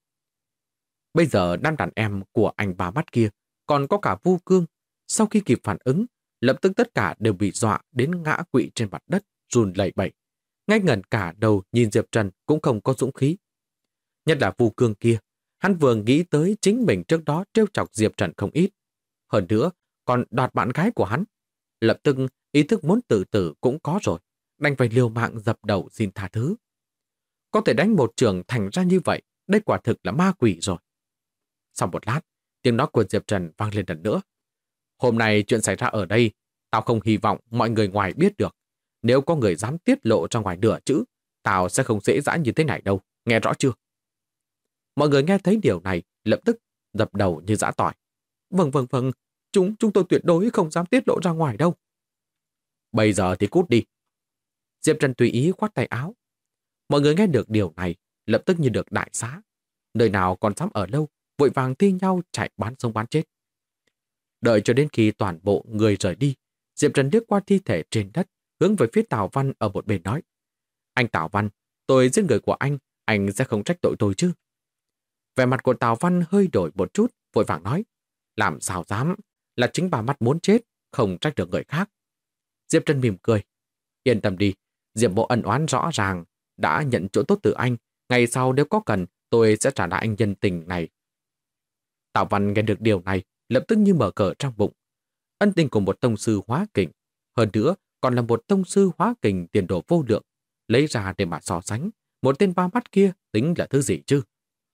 Bây giờ đám đàn em của anh ba mắt kia, còn có cả Vu Cương, sau khi kịp phản ứng, lập tức tất cả đều bị dọa đến ngã quỵ trên mặt đất, run lẩy bẩy. Ngay ngẩn cả đầu nhìn Diệp Trần cũng không có dũng khí. Nhất là Vu Cương kia, hắn vừa nghĩ tới chính mình trước đó trêu chọc Diệp Trần không ít. Hơn nữa, còn đoạt bạn gái của hắn. Lập tức ý thức muốn tự tử cũng có rồi, đành phải liều mạng dập đầu xin tha thứ. Có thể đánh một trường thành ra như vậy, đây quả thực là ma quỷ rồi. Sau một lát, tiếng nói của Diệp Trần vang lên lần nữa. Hôm nay chuyện xảy ra ở đây, tao không hy vọng mọi người ngoài biết được. Nếu có người dám tiết lộ ra ngoài nửa chữ, tao sẽ không dễ dãi như thế này đâu, nghe rõ chưa? Mọi người nghe thấy điều này, lập tức dập đầu như giã tỏi. Vâng, chúng tôi tuyệt đối không dám tiết lộ ra ngoài đâu. Bây giờ thì cút đi. Diệp Trần tùy ý khoát tay áo. Mọi người nghe được điều này, lập tức như được đại xá. Nơi nào còn dám ở lâu, vội vàng thi nhau chạy bán sống bán chết. Đợi cho đến khi toàn bộ người rời đi, Diệp Trần liếc qua thi thể trên đất, hướng về phía Tào Văn ở một bên nói. Anh Tào Văn, tôi giết người của anh sẽ không trách tội tôi chứ? Vẻ mặt của Tào Văn hơi đổi một chút, vội vàng nói. Làm sao dám, là chính bà mắt muốn chết, không trách được người khác. Diệp Trần mỉm cười. Yên tâm đi, Diệp Bộ ân oán rõ ràng, đã nhận chỗ tốt từ anh, ngày sau nếu có cần, tôi sẽ trả lại anh nhân tình này. Tào Văn nghe được điều này, lập tức như mở cờ trong bụng. Ân tình của một tông sư hóa kình, hơn nữa còn là một tông sư hóa kình tiền đồ vô lượng, lấy ra để mà so sánh, một tên ba mắt kia tính là thứ gì chứ?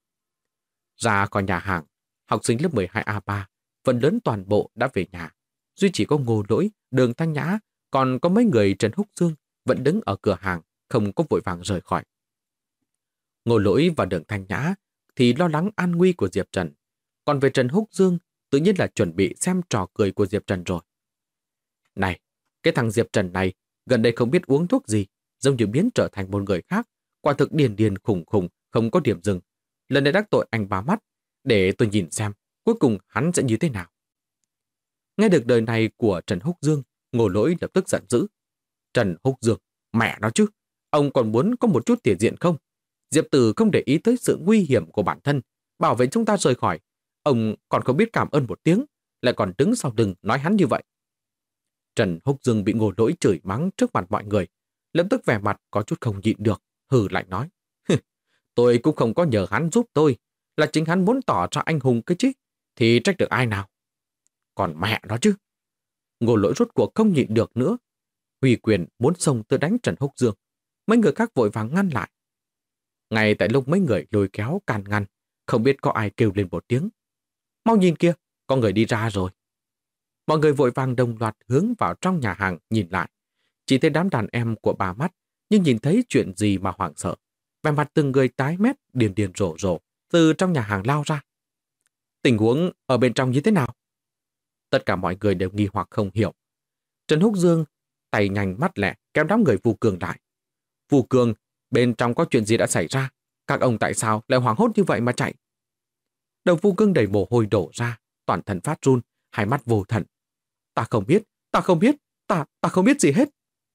Ra khỏi nhà hàng, học sinh lớp 12A3, phần lớn toàn bộ đã về nhà. Duy chỉ có Ngô Lỗi, Đường Thanh Nhã, còn có mấy người Trần Húc Dương vẫn đứng ở cửa hàng, không có vội vàng rời khỏi. Ngô Lỗi và Đường Thanh Nhã thì lo lắng an nguy của Diệp Trần. Còn về Trần Húc Dương, tự nhiên là chuẩn bị xem trò cười của Diệp Trần rồi. Này, cái thằng Diệp Trần này, gần đây không biết uống thuốc gì, giống như biến trở thành một người khác, quả thực điên khủng, không có điểm dừng. Lần này đắc tội anh ba mắt, để tôi nhìn xem, cuối cùng hắn sẽ như thế nào. Nghe được lời này của Trần Húc Dương, Ngô Lỗi lập tức giận dữ. Trần Húc Dương, mẹ nó chứ, ông còn muốn có một chút thể diện không? Diệp Tử không để ý tới sự nguy hiểm của bản thân, bảo vệ chúng ta rời khỏi. Ông còn không biết cảm ơn một tiếng, lại còn đứng sau lưng nói hắn như vậy. Trần Húc Dương bị Ngô Lỗi chửi mắng trước mặt mọi người, lập tức vẻ mặt có chút không nhịn được, hừ lạnh nói. Tôi cũng không có nhờ hắn giúp tôi, là chính hắn muốn tỏ ra anh hùng cái chứ, thì trách được ai nào? Còn mẹ nó chứ. Ngô Lỗi rốt cuộc không nhịn được nữa. Huy Quyền muốn xông tới đánh Trần Húc Dương. Mấy người khác vội vàng ngăn lại. Ngay tại lúc mấy người lôi kéo can ngăn, không biết có ai kêu lên một tiếng. Mau nhìn kia, có người đi ra rồi. Mọi người vội vàng đồng loạt hướng vào trong nhà hàng nhìn lại. Chỉ thấy đám đàn em của bà Mắt, nhưng nhìn thấy chuyện gì mà hoảng sợ. Vẻ mặt từng người tái mét, điên điên rồ rồ, từ trong nhà hàng lao ra. Tình huống ở bên trong như thế nào? Tất cả mọi người đều nghi hoặc không hiểu. Trần Húc Dương tay nhanh mắt lẹ kéo đám người Vu Cường lại. Vu Cường, bên trong có chuyện gì đã xảy ra? Các ông tại sao lại hoảng hốt như vậy mà chạy? Đầu Vu Cường đầy mồ hôi đổ ra, toàn thân phát run, hai mắt vô thần. Ta không biết, ta không biết, ta không biết gì hết.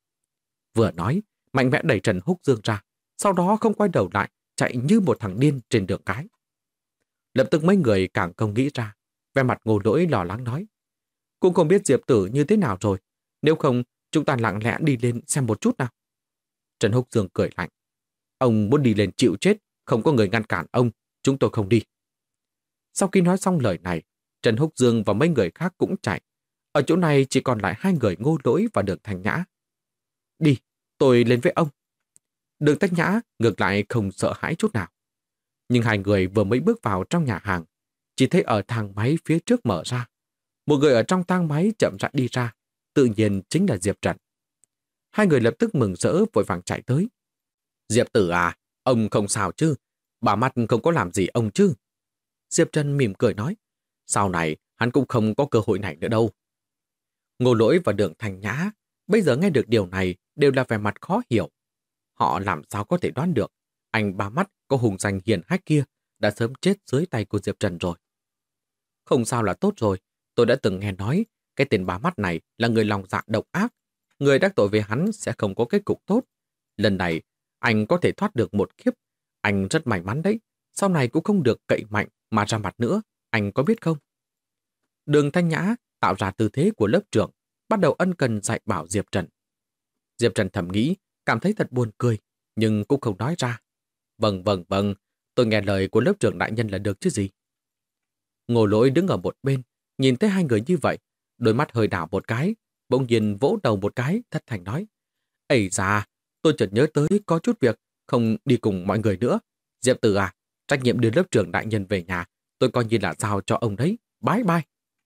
Vừa nói, mạnh mẽ đẩy Trần Húc Dương ra, sau đó không quay đầu lại, chạy như một thằng điên trên đường cái. Lập tức mấy người càng không nghĩ ra, vẻ mặt Ngô Lỗi lo lắng nói. Cũng không biết Diệp Tử như thế nào rồi, nếu không chúng ta lặng lẽ đi lên xem một chút nào. Trần Húc Dương cười lạnh. Ông muốn đi lên chịu chết, không có người ngăn cản ông, chúng tôi không đi. Sau khi nói xong lời này, Trần Húc Dương và mấy người khác cũng chạy. Ở chỗ này chỉ còn lại hai người Ngô Lỗi và Đường Thanh Nhã. Đi, tôi lên với ông. Đường Thanh Nhã ngược lại không sợ hãi chút nào. Nhưng hai người vừa mới bước vào trong nhà hàng, chỉ thấy ở thang máy phía trước mở ra. Một người ở trong thang máy chậm rãi đi ra, tự nhiên chính là Diệp Trần. Hai người lập tức mừng rỡ vội vàng chạy tới. Diệp Tử à, ông không sao chứ? Bà Mắt không có làm gì ông chứ? Diệp Trần mỉm cười nói. Sau này hắn cũng không có cơ hội này nữa đâu. Ngô Lỗi và Đường Thanh Nhã bây giờ nghe được điều này đều là vẻ mặt khó hiểu. Họ làm sao có thể đoán được anh Ba Mắt có hùng danh hiển hách kia đã sớm chết dưới tay của Diệp Trần rồi. Không sao là tốt rồi. Tôi đã từng nghe nói cái tên Ba Mắt này là người lòng dạ độc ác. Người đắc tội với hắn sẽ không có kết cục tốt. Lần này anh có thể thoát được một kiếp. Anh rất may mắn đấy. Sau này cũng không được cậy mạnh mà ra mặt nữa. Anh có biết không? Đường Thanh Nhã tạo ra tư thế của lớp trưởng, bắt đầu ân cần dạy bảo Diệp Trần. Diệp Trần thầm nghĩ, cảm thấy thật buồn cười, nhưng cũng không nói ra. Vâng, tôi nghe lời của lớp trưởng đại nhân là được chứ gì. Ngô Lỗi đứng ở một bên, nhìn thấy hai người như vậy, đôi mắt hơi đảo một cái, bỗng nhiên vỗ đầu một cái, thất thành nói. Ây da, tôi chợt nhớ tới có chút việc, không đi cùng mọi người nữa. Diệp Tử à, trách nhiệm đưa lớp trưởng đại nhân về nhà, tôi coi như là giao cho ông đấy, bye bye.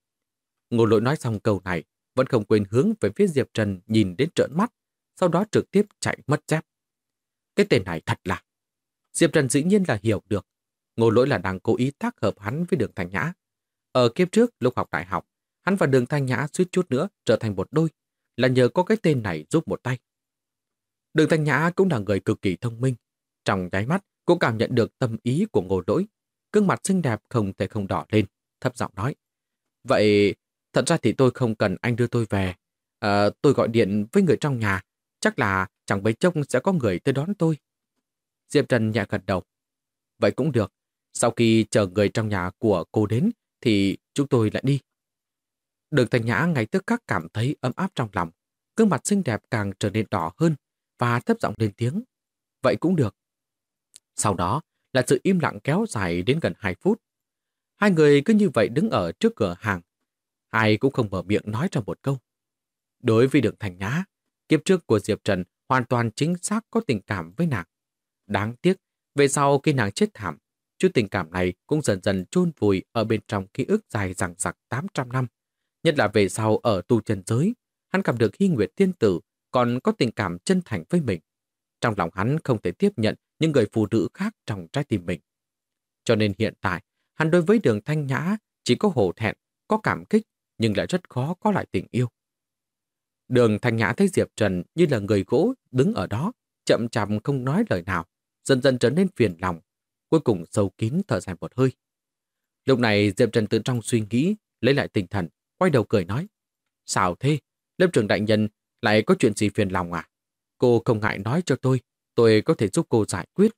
Ngô Lỗi nói xong câu này, vẫn không quên hướng về phía Diệp Trần nhìn đến trợn mắt, sau đó trực tiếp chạy mất dép. Cái tên này thật là... Diệp Trần dĩ nhiên là hiểu được. Ngô Lỗi là đang cố ý tác hợp hắn với Đường Thanh Nhã. Ở kiếp trước, lúc học đại học, hắn và Đường Thanh Nhã suýt chút nữa trở thành một đôi, là nhờ có cái tên này giúp một tay. Đường Thanh Nhã cũng là người cực kỳ thông minh. Trong nháy mắt, cũng cảm nhận được tâm ý của Ngô Lỗi. Gương mặt xinh đẹp không thể không đỏ lên, thấp giọng nói. Vậy, thật ra thì tôi không cần anh đưa tôi về. Tôi gọi điện với người trong nhà, chắc là chẳng mấy chốc sẽ có người tới đón tôi. Diệp Trần nhẹ gật đầu. Vậy cũng được. Sau khi chờ người trong nhà của cô đến, thì chúng tôi lại đi. Đường Thanh Nhã ngay tức khắc cảm thấy ấm áp trong lòng. Gương mặt xinh đẹp càng trở nên đỏ hơn và thấp giọng lên tiếng. Vậy cũng được. Sau đó là sự im lặng kéo dài đến gần 2 phút. Hai người cứ như vậy đứng ở trước cửa hàng. Ai cũng không mở miệng nói ra một câu. Đối với Đường Thanh Nhã, kiếp trước của Diệp Trần hoàn toàn chính xác có tình cảm với nàng. Đáng tiếc, về sau khi nàng chết thảm, chút tình cảm này cũng dần dần chôn vùi ở bên trong ký ức dài dằng dặc 800 năm. Nhất là về sau ở tu chân giới, hắn gặp được Hy Nguyệt Tiên Tử còn có tình cảm chân thành với mình. Trong lòng hắn không thể tiếp nhận những người phụ nữ khác trong trái tim mình. Cho nên hiện tại, hắn đối với Đường Thanh Nhã chỉ có hổ thẹn, có cảm kích, nhưng lại rất khó có lại tình yêu. Đường Thanh Nhã thấy Diệp Trần như là người gỗ đứng ở đó, chậm chạp không nói lời nào, dần dần trở nên phiền lòng, cuối cùng sâu kín thở dài một hơi. Lúc này Diệp Trần từ trong suy nghĩ, lấy lại tinh thần, quay đầu cười nói. Sao thế? Lớp trưởng đại nhân lại có chuyện gì phiền lòng à? Cô không ngại nói cho tôi có thể giúp cô giải quyết.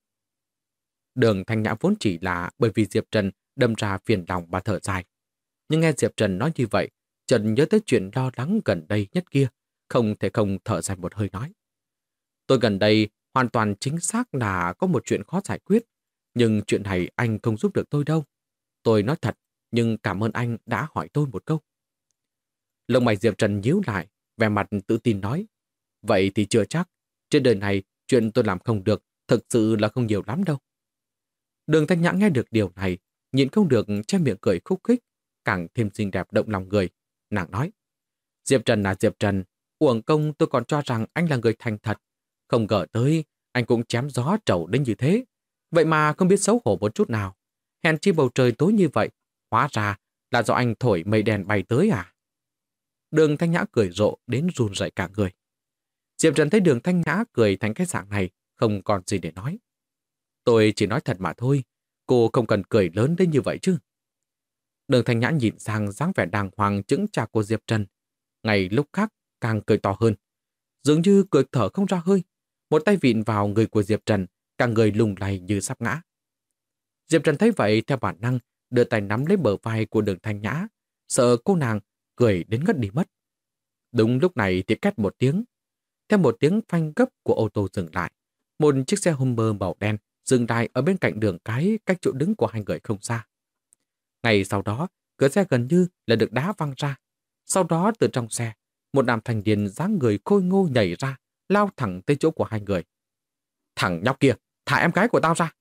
Đường Thanh Nhã vốn chỉ là bởi vì Diệp Trần đâm ra phiền lòng và thở dài. Nhưng nghe Diệp Trần nói như vậy, Trần nhớ tới chuyện lo lắng gần đây nhất kia, không thể không thở dài một hơi nói. Tôi gần đây hoàn toàn chính xác là có một chuyện khó giải quyết, nhưng chuyện này anh không giúp được tôi đâu. Tôi nói thật, nhưng cảm ơn anh đã hỏi tôi một câu. Lông mày Diệp Trần nhíu lại, vẻ mặt tự tin nói. Vậy thì chưa chắc, trên đời này chuyện tôi làm không được thực sự là không nhiều lắm đâu. Đường Thanh Nhã nghe được điều này, nhịn không được che miệng cười khúc khích, càng thêm xinh đẹp động lòng người. Nàng nói, Diệp Trần là Diệp Trần, uổng công tôi còn cho rằng anh là người thành thật. Không ngờ tới, anh cũng chém gió trầu đến như thế. Vậy mà không biết xấu hổ một chút nào. Hèn chi bầu trời tối như vậy, hóa ra là do anh thổi mây đèn bay tới à? Đường Thanh Nhã cười rộ đến run rẩy cả người. Diệp Trần thấy Đường Thanh Nhã cười thành cái dạng này, không còn gì để nói. Tôi chỉ nói thật mà thôi, cô không cần cười lớn đến như vậy chứ. Đường Thanh Nhã nhìn sang dáng vẻ đàng hoàng chững chạc của Diệp Trần. Ngày lúc khác càng cười to hơn. Dường như cười thở không ra hơi. Một tay vịn vào người của Diệp Trần, cả người lung lay như sắp ngã. Diệp Trần thấy vậy theo bản năng, đưa tay nắm lấy bờ vai của Đường Thanh Nhã, sợ cô nàng cười đến ngất đi mất. Đúng lúc này thì két một tiếng. Theo một tiếng phanh gấp của ô tô dừng lại, một chiếc xe Hummer màu đen dừng lại ở bên cạnh đường cái cách chỗ đứng của hai người không xa. Ngay sau đó, cửa xe gần như là được đá văng ra. Sau đó từ trong xe, một nam thanh niên dáng người khôi ngô nhảy ra, lao thẳng tới chỗ của hai người. Thằng nhóc kia, thả em gái của tao ra.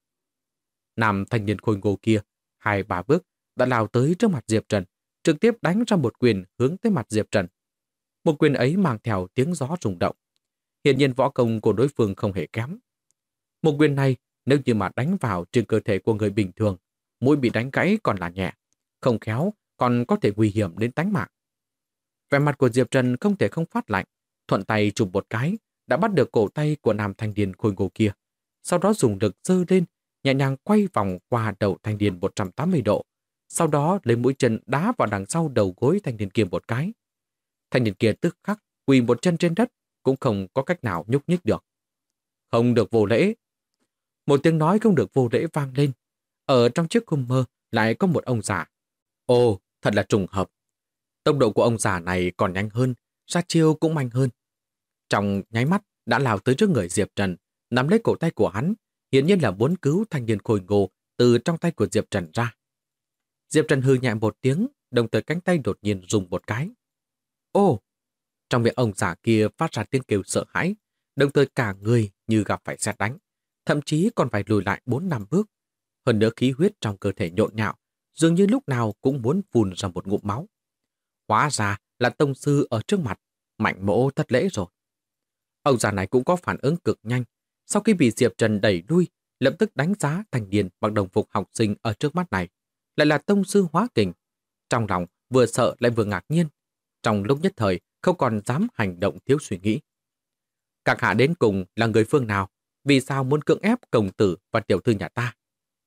Nam thanh niên khôi ngô kia, 2-3 bước, đã lao tới trước mặt Diệp Trần, trực tiếp đánh ra một quyền hướng tới mặt Diệp Trần. Một quyền ấy mang theo tiếng gió rung động. Hiển nhiên võ công của đối phương không hề kém. Một quyền này, nếu như mà đánh vào trên cơ thể của người bình thường, mũi bị đánh gãy còn là nhẹ, không khéo còn có thể nguy hiểm đến tánh mạng. Vẻ mặt của Diệp Trần không thể không phát lạnh, thuận tay chụp một cái, đã bắt được cổ tay của nam thanh niên khôi ngô kia. Sau đó dùng lực giơ lên, nhẹ nhàng quay vòng qua đầu thanh niên 180 độ. Sau đó lấy mũi chân đá vào đằng sau đầu gối thanh niên kia một cái. Thanh niên kia tức khắc quỳ một chân trên đất, cũng không có cách nào nhúc nhích được. Không được vô lễ. Một tiếng nói không được vô lễ vang lên. Ở trong chiếc Hummer lại có một ông già. Ồ, thật là trùng hợp. Tốc độ của ông già này còn nhanh hơn, ra chiêu cũng mạnh hơn. Trong nháy mắt đã lao tới trước người Diệp Trần, nắm lấy cổ tay của hắn, hiển nhiên là muốn cứu thanh niên khôi ngô từ trong tay của Diệp Trần ra. Diệp Trần hừ nhẹ một tiếng, đồng thời cánh tay đột nhiên rung một cái. Ô! Trong miệng ông già kia phát ra tiếng kêu sợ hãi, đồng thời cả người như gặp phải sét đánh, thậm chí còn phải lùi lại 4-5 bước. Hơn nữa khí huyết trong cơ thể nhộn nhạo, dường như lúc nào cũng muốn phun ra một ngụm máu. Hóa ra là tông sư ở trước mặt, Mạnh Mỗ thất lễ rồi. Ông già này cũng có phản ứng cực nhanh, sau khi bị Diệp Trần đẩy đuôi, lập tức đánh giá thanh niên mặc đồng phục học sinh ở trước mắt này, lại là tông sư hóa kình. Trong lòng vừa sợ lại vừa ngạc nhiên, trong lúc nhất thời không còn dám hành động thiếu suy nghĩ. Các hạ đến cùng là người phương nào, vì sao muốn cưỡng ép công tử và tiểu thư nhà ta?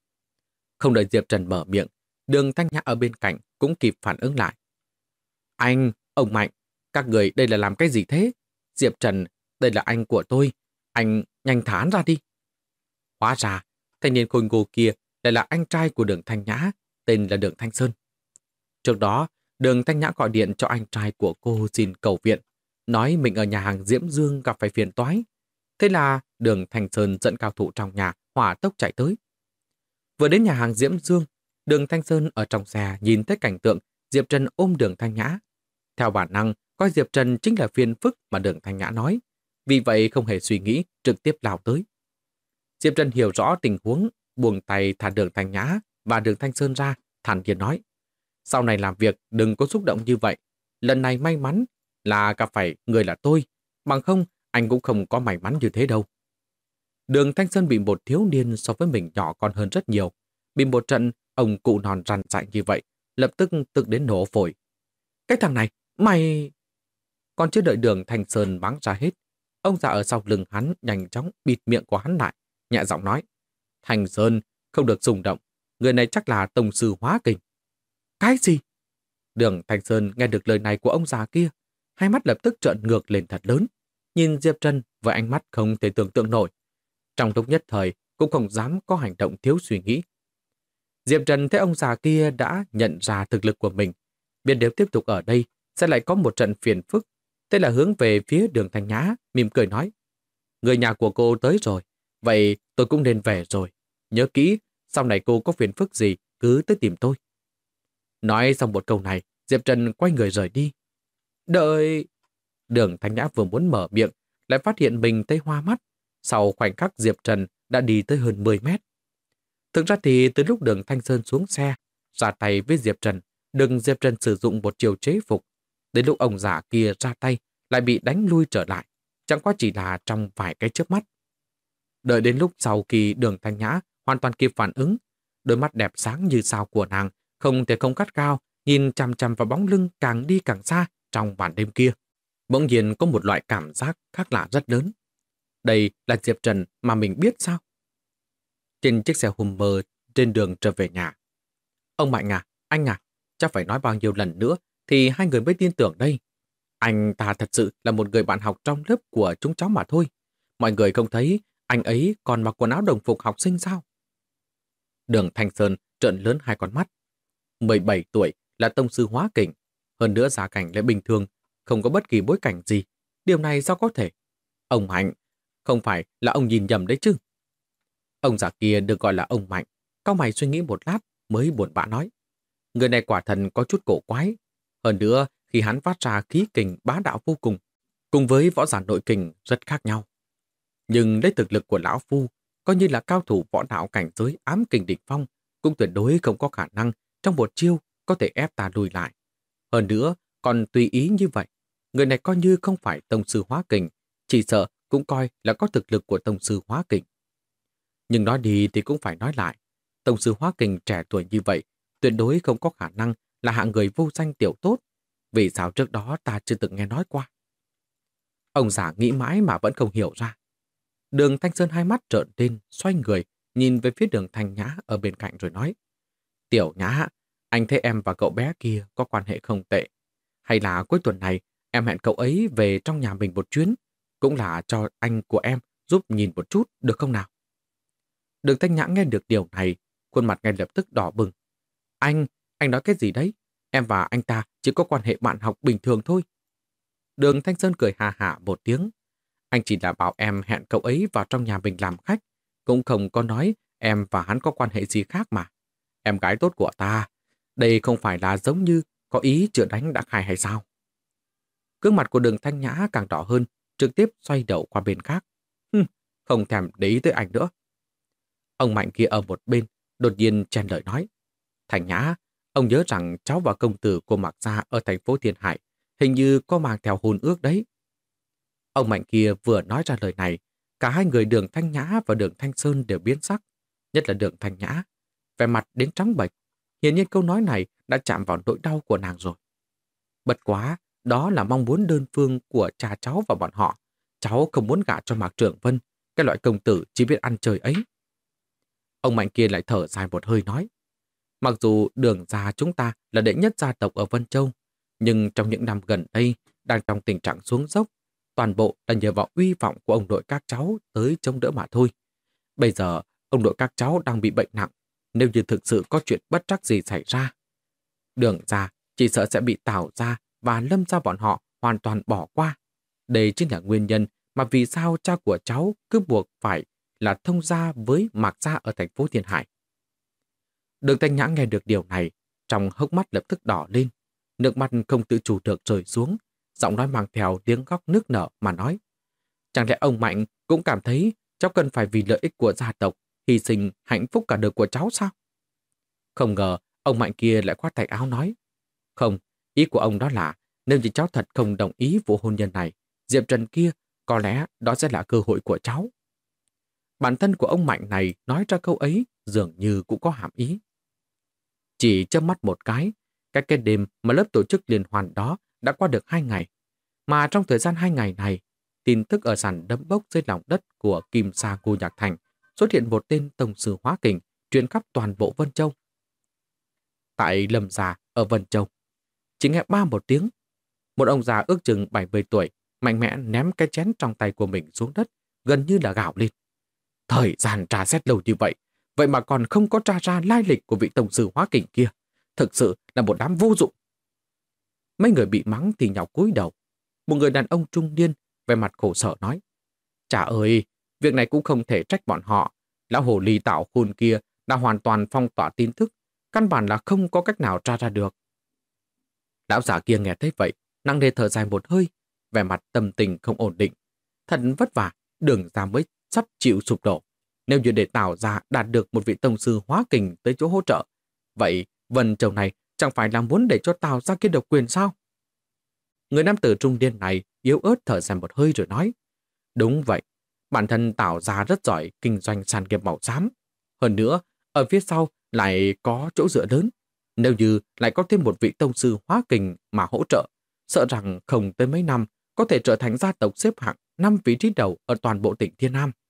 Không đợi Diệp Trần mở miệng, Đường Thanh Nhã ở bên cạnh cũng kịp phản ứng lại. Anh, ông Mạnh, các người đây là làm cái gì thế? Diệp Trần, đây là anh của tôi, anh nhanh thả hắn ra đi. Hóa ra, thanh niên khôi ngô kia lại là anh trai của Đường Thanh Nhã, tên là Đường Thanh Sơn. Trước đó, Đường Thanh Nhã gọi điện cho anh trai của cô xin cầu viện, nói mình ở nhà hàng Diễm Dương gặp phải phiền toái. Thế là Đường Thanh Sơn dẫn cao thủ trong nhà hỏa tốc chạy tới. Vừa đến nhà hàng Diễm Dương, Đường Thanh Sơn ở trong xe nhìn thấy cảnh tượng Diệp Trần ôm Đường Thanh Nhã. Theo bản năng, coi Diệp Trần chính là phiền phức mà Đường Thanh Nhã nói, vì vậy không hề suy nghĩ, trực tiếp lao tới. Diệp Trần hiểu rõ tình huống, buông tay thả Đường Thanh Nhã và Đường Thanh Sơn ra, thản nhiên nói. Sau này làm việc đừng có xúc động như vậy. Lần này may mắn là gặp phải người là tôi, bằng không anh cũng không có may mắn như thế đâu. Đường Thanh Sơn bị một thiếu niên so với mình nhỏ còn hơn rất nhiều. Bị một trận ông cụ non rằn dại như vậy, lập tức tức đến nổ phổi. Cái thằng này, mày... Còn chưa đợi Đường Thanh Sơn mắng ra hết, ông già ở sau lưng hắn nhanh chóng bịt miệng của hắn lại, nhẹ giọng nói. Thanh Sơn, không được xung động, người này chắc là tông sư hóa kình. Cái gì? Đường Thanh Sơn nghe được lời này của ông già kia, hai mắt lập tức trợn ngược lên thật lớn, nhìn Diệp Trần với ánh mắt không thể tưởng tượng nổi. Trong lúc nhất thời cũng không dám có hành động thiếu suy nghĩ. Diệp Trần thấy ông già kia đã nhận ra thực lực của mình, biết nếu tiếp tục ở đây sẽ lại có một trận phiền phức. Thế là hướng về phía Đường Thanh Nhã, mỉm cười nói. Người nhà của cô tới rồi, vậy tôi cũng nên về rồi. Nhớ kỹ, sau này cô có phiền phức gì cứ tới tìm tôi. Nói xong một câu này, Diệp Trần quay người rời đi. Đợi... Đường Thanh Nhã vừa muốn mở miệng, lại phát hiện mình thấy hoa mắt. Sau khoảnh khắc Diệp Trần đã đi tới hơn 10 mét. Thực ra thì từ lúc Đường Thanh Sơn xuống xe, ra tay với Diệp Trần, Diệp Trần sử dụng một chiều chế phục. Đến lúc ông già kia ra tay, lại bị đánh lui trở lại, chẳng qua chỉ là trong vài cái chớp mắt. Đợi đến lúc sau khi Đường Thanh Nhã hoàn toàn kịp phản ứng, đôi mắt đẹp sáng như sao của nàng, không thể không cắt cao, nhìn chằm chằm vào bóng lưng càng đi càng xa trong màn đêm kia. Bỗng nhiên có một loại cảm giác khác lạ rất lớn. Đây là Diệp Trần mà mình biết sao? Trên chiếc xe Hummer trên đường trở về nhà. Ông Mạnh à, anh à, chắc phải nói bao nhiêu lần nữa thì hai người mới tin tưởng đây. Anh ta thật sự là một người bạn học trong lớp của chúng cháu mà thôi. Mọi người không thấy anh ấy còn mặc quần áo đồng phục học sinh sao? Đường Thanh Sơn trợn lớn hai con mắt. 17 tuổi là tông sư hóa kình, hơn nữa gia cảnh lại bình thường, không có bất kỳ bối cảnh gì. Điều này sao có thể? Ông Mạnh, không phải là ông nhìn nhầm đấy chứ? Ông già kia được gọi là ông Mạnh, cau mày suy nghĩ một lát mới buồn bã nói. Người này quả thần có chút cổ quái. Hơn nữa, khi hắn phát ra khí kình bá đạo vô cùng với võ giả nội kình rất khác nhau. Nhưng lấy thực lực của lão phu, coi như là cao thủ võ đạo cảnh giới ám kình đỉnh phong, cũng tuyệt đối không có khả năng trong một chiêu có thể ép ta lùi lại. Hơn nữa, còn tùy ý như vậy, người này coi như không phải tông sư hóa kình, chỉ sợ cũng coi là có thực lực của tông sư hóa kình. Nhưng nói đi thì cũng phải nói lại, tông sư hóa kình trẻ tuổi như vậy, tuyệt đối không có khả năng là hạng người vô danh tiểu tốt. Vì sao trước đó ta chưa từng nghe nói qua? Ông già nghĩ mãi mà vẫn không hiểu ra. Đường Thanh Sơn hai mắt trợn lên, xoay người, nhìn về phía Đường Thanh Nhã ở bên cạnh rồi nói. Tiểu Nhã, anh thấy em và cậu bé kia có quan hệ không tệ. Hay là cuối tuần này em hẹn cậu ấy về trong nhà mình một chuyến, cũng là cho anh của em giúp nhìn một chút, được không nào? Đường Thanh Nhã nghe được điều này, khuôn mặt ngay lập tức đỏ bừng. Anh nói cái gì đấy? Em và anh ta chỉ có quan hệ bạn học bình thường thôi. Đường Thanh Sơn cười hà hả một tiếng. Anh chỉ là bảo em hẹn cậu ấy vào trong nhà mình làm khách, cũng không có nói em và hắn có quan hệ gì khác mà. Em gái tốt của ta, đây không phải là giống như có ý chữa đánh đã khai hay sao? Gương mặt của Đường Thanh Nhã càng đỏ hơn, trực tiếp xoay đầu qua bên khác. Không thèm để ý tới anh nữa. Ông Mạnh kia ở một bên, đột nhiên chen lời nói. Thanh Nhã, ông nhớ rằng cháu và công tử của Mạc Gia ở thành phố Thiên Hải hình như có mang theo hôn ước đấy. Ông Mạnh kia vừa nói ra lời này, cả hai người Đường Thanh Nhã và Đường Thanh Sơn đều biến sắc, nhất là Đường Thanh Nhã, vẻ mặt đến trắng bệch. Hiển nhiên câu nói này đã chạm vào nỗi đau của nàng rồi. Bất quá, đó là mong muốn đơn phương của cha cháu và bọn họ. Cháu không muốn gả cho Mạc Trưởng Vân, cái loại công tử chỉ biết ăn chơi ấy. Ông Mạnh kia lại thở dài một hơi nói. Mặc dù Đường gia chúng ta là đệ nhất gia tộc ở Vân Châu, nhưng trong những năm gần đây đang trong tình trạng xuống dốc, toàn bộ là nhờ vào uy vọng của ông nội các cháu tới chống đỡ mà thôi. Bây giờ, ông nội các cháu đang bị bệnh nặng, nếu như thực sự có chuyện bất trắc gì xảy ra. Đường gia chỉ sợ sẽ bị Tào gia và Lâm gia bọn họ hoàn toàn bỏ qua. Đây chính là nguyên nhân mà vì sao cha của cháu cứ buộc phải là thông gia với Mạc gia ở thành phố Thiên Hải. Đường Thanh Nhã nghe được điều này, trong hốc mắt lập tức đỏ lên, nước mắt không tự chủ được rơi xuống, giọng nói mang theo tiếng khóc nức nở mà nói. Chẳng lẽ ông Mạnh cũng cảm thấy cháu cần phải vì lợi ích của gia tộc hy sinh hạnh phúc cả đời của cháu sao? Không ngờ ông Mạnh kia lại khoát tay áo nói. Không, ý của ông đó là nếu như cháu thật không đồng ý vụ hôn nhân này, Diệp Trần kia có lẽ đó sẽ là cơ hội của cháu. Bản thân của ông Mạnh này nói ra câu ấy dường như cũng có hàm ý. Chỉ chớp mắt một cái đêm mà lớp tổ chức liên hoan đó đã qua được 2 ngày. Mà trong thời gian 2 ngày này, tin tức ở sàn đấm bốc dưới lòng đất của Kim Sa Ngô Nhạc Thành xuất hiện một tên tông sư hóa kình truyền khắp toàn bộ Vân Châu. Tại Lâm Gia ở Vân Châu, chỉ nghe ba một tiếng, một ông già ước chừng 70 tuổi mạnh mẽ ném cái chén trong tay của mình xuống đất, gần như là gào lên. Thời gian tra xét lâu như vậy mà còn không có tra ra lai lịch của vị tổng sư hóa kình kia. Thực sự là một đám vô dụng. Mấy người bị mắng thì nhào cúi đầu. Một người đàn ông trung niên vẻ mặt khổ sở nói. Chà ơi, việc này cũng không thể trách bọn họ. Lão hồ ly tạo khôn kia đã hoàn toàn phong tỏa tin tức, căn bản là không có cách nào tra ra được. Lão già kia nghe thấy vậy, nặng nề thở dài một hơi, vẻ mặt tâm tình không ổn định. Thật vất vả, Đường gia mới sắp chịu sụp đổ. Nếu như để Tào gia đạt được một vị tông sư hóa kình tới chỗ hỗ trợ, vậy Vân Châu này chẳng phải là muốn để cho Tào gia kia độc quyền sao? Người nam tử trung niên này yếu ớt thở dài một hơi rồi nói, đúng vậy, bản thân Tào gia rất giỏi kinh doanh sản nghiệp màu xám. Hơn nữa, ở phía sau lại có chỗ dựa lớn. Nếu như lại có thêm một vị tông sư hóa kình mà hỗ trợ, sợ rằng không tới mấy năm có thể trở thành gia tộc xếp hạng 5 vị trí đầu ở toàn bộ tỉnh Thiên Nam.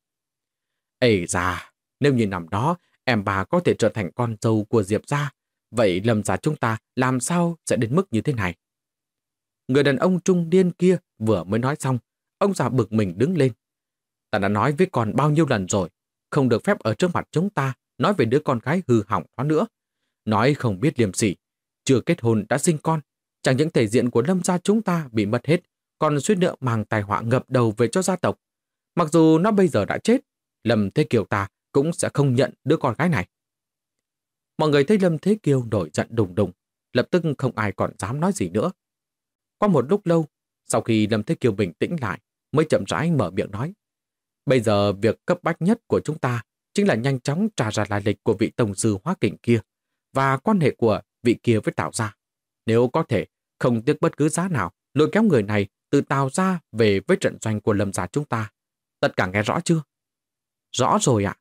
Ây da, nếu như năm đó em bà có thể trở thành con dâu của Diệp gia, vậy Lâm gia chúng ta làm sao sẽ đến mức như thế này? Người đàn ông trung niên kia vừa mới nói xong, ông già bực mình đứng lên. Ta đã nói với con bao nhiêu lần rồi, không được phép ở trước mặt chúng ta nói về đứa con gái hư hỏng đó nữa. Nói không biết liêm sỉ, chưa kết hôn đã sinh con, chẳng những thể diện của Lâm gia chúng ta bị mất hết, còn suýt nữa mang tai họa ngập đầu về cho gia tộc. Mặc dù nó bây giờ đã chết, Lâm Thế Kiều ta cũng sẽ không nhận đứa con gái này. Mọi người thấy Lâm Thế Kiều nổi giận đùng đùng, lập tức không ai còn dám nói gì nữa. Qua một lúc lâu, sau khi Lâm Thế Kiều bình tĩnh lại, mới chậm rãi mở miệng nói. Bây giờ việc cấp bách nhất của chúng ta chính là nhanh chóng tra ra lai lịch của vị tông sư hóa kình kia và quan hệ của vị kia với Tào gia. Nếu có thể, không tiếc bất cứ giá nào, lôi kéo người này từ Tào gia về với trận doanh của Lâm gia chúng ta. Tất cả nghe rõ chưa? Rõ rồi ạ.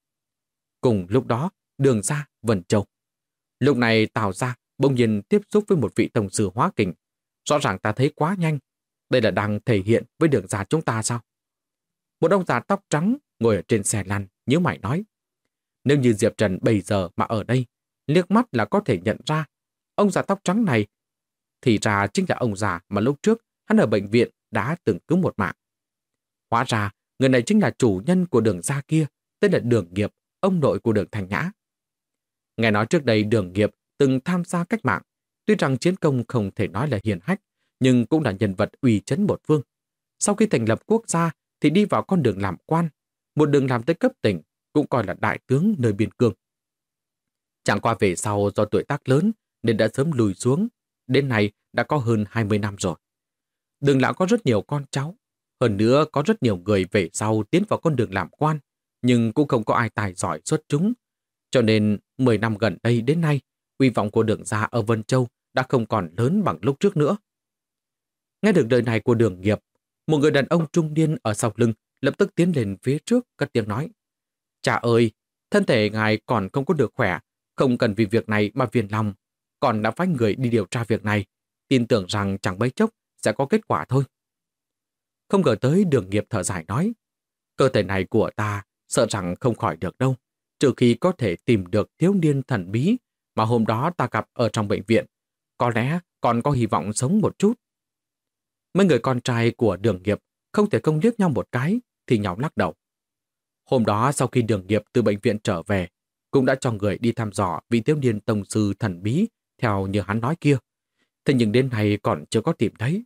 Cùng lúc đó, Đường gia, Vân Châu. Lúc này Tào gia bỗng nhiên tiếp xúc với một vị tông sư hóa kình. Rõ ràng ta thấy quá nhanh. Đây là đang thể hiện với Đường gia chúng ta sao? Một ông già tóc trắng ngồi ở trên xe lăn, nhíu mày nói. Nếu như Diệp Trần bây giờ mà ở đây, liếc mắt là có thể nhận ra ông già tóc trắng này thì ra chính là ông già mà lúc trước hắn ở bệnh viện đã từng cứu một mạng. Hóa ra, người này chính là chủ nhân của Đường gia kia, tên là Đường Nghiệp, ông nội của Đường Thành Nhã. Nghe nói trước đây Đường Nghiệp từng tham gia cách mạng, tuy rằng chiến công không thể nói là hiển hách, nhưng cũng là nhân vật uy chấn một phương. Sau khi thành lập quốc gia thì đi vào con đường làm quan, một đường làm tới cấp tỉnh, cũng coi là đại tướng nơi biên cương. Chẳng qua về sau do tuổi tác lớn nên đã sớm lùi xuống, đến nay đã có hơn 20 năm rồi. Đường lão có rất nhiều con cháu, hơn nữa có rất nhiều người về sau tiến vào con đường làm quan, nhưng cũng không có ai tài giỏi xuất chúng. Cho nên 10 năm gần đây đến nay, uy vọng của Đường gia ở Vân Châu đã không còn lớn bằng lúc trước nữa. Nghe được lời này của Đường Nghiệp, một người đàn ông trung niên ở sau lưng lập tức tiến lên phía trước cất tiếng nói. Cha ơi, thân thể ngài còn không có được khỏe, không cần vì việc này mà phiền lòng. Còn đã phái người đi điều tra việc này, tin tưởng rằng chẳng mấy chốc sẽ có kết quả thôi. Không ngờ tới Đường Nghiệp thở dài nói. Cơ thể này của ta sợ rằng không khỏi được đâu, trừ khi có thể tìm được thiếu niên thần bí mà hôm đó ta gặp ở trong bệnh viện. Có lẽ còn có hy vọng sống một chút. Mấy người con trai của Đường Nghiệp không thể không liếc nhau một cái thì nhau lắc đầu. Hôm đó sau khi Đường Nghiệp từ bệnh viện trở về, cũng đã cho người đi thăm dò vị thiếu niên tông sư thần bí theo như hắn nói kia. Thế nhưng đến nay còn chưa có tìm thấy.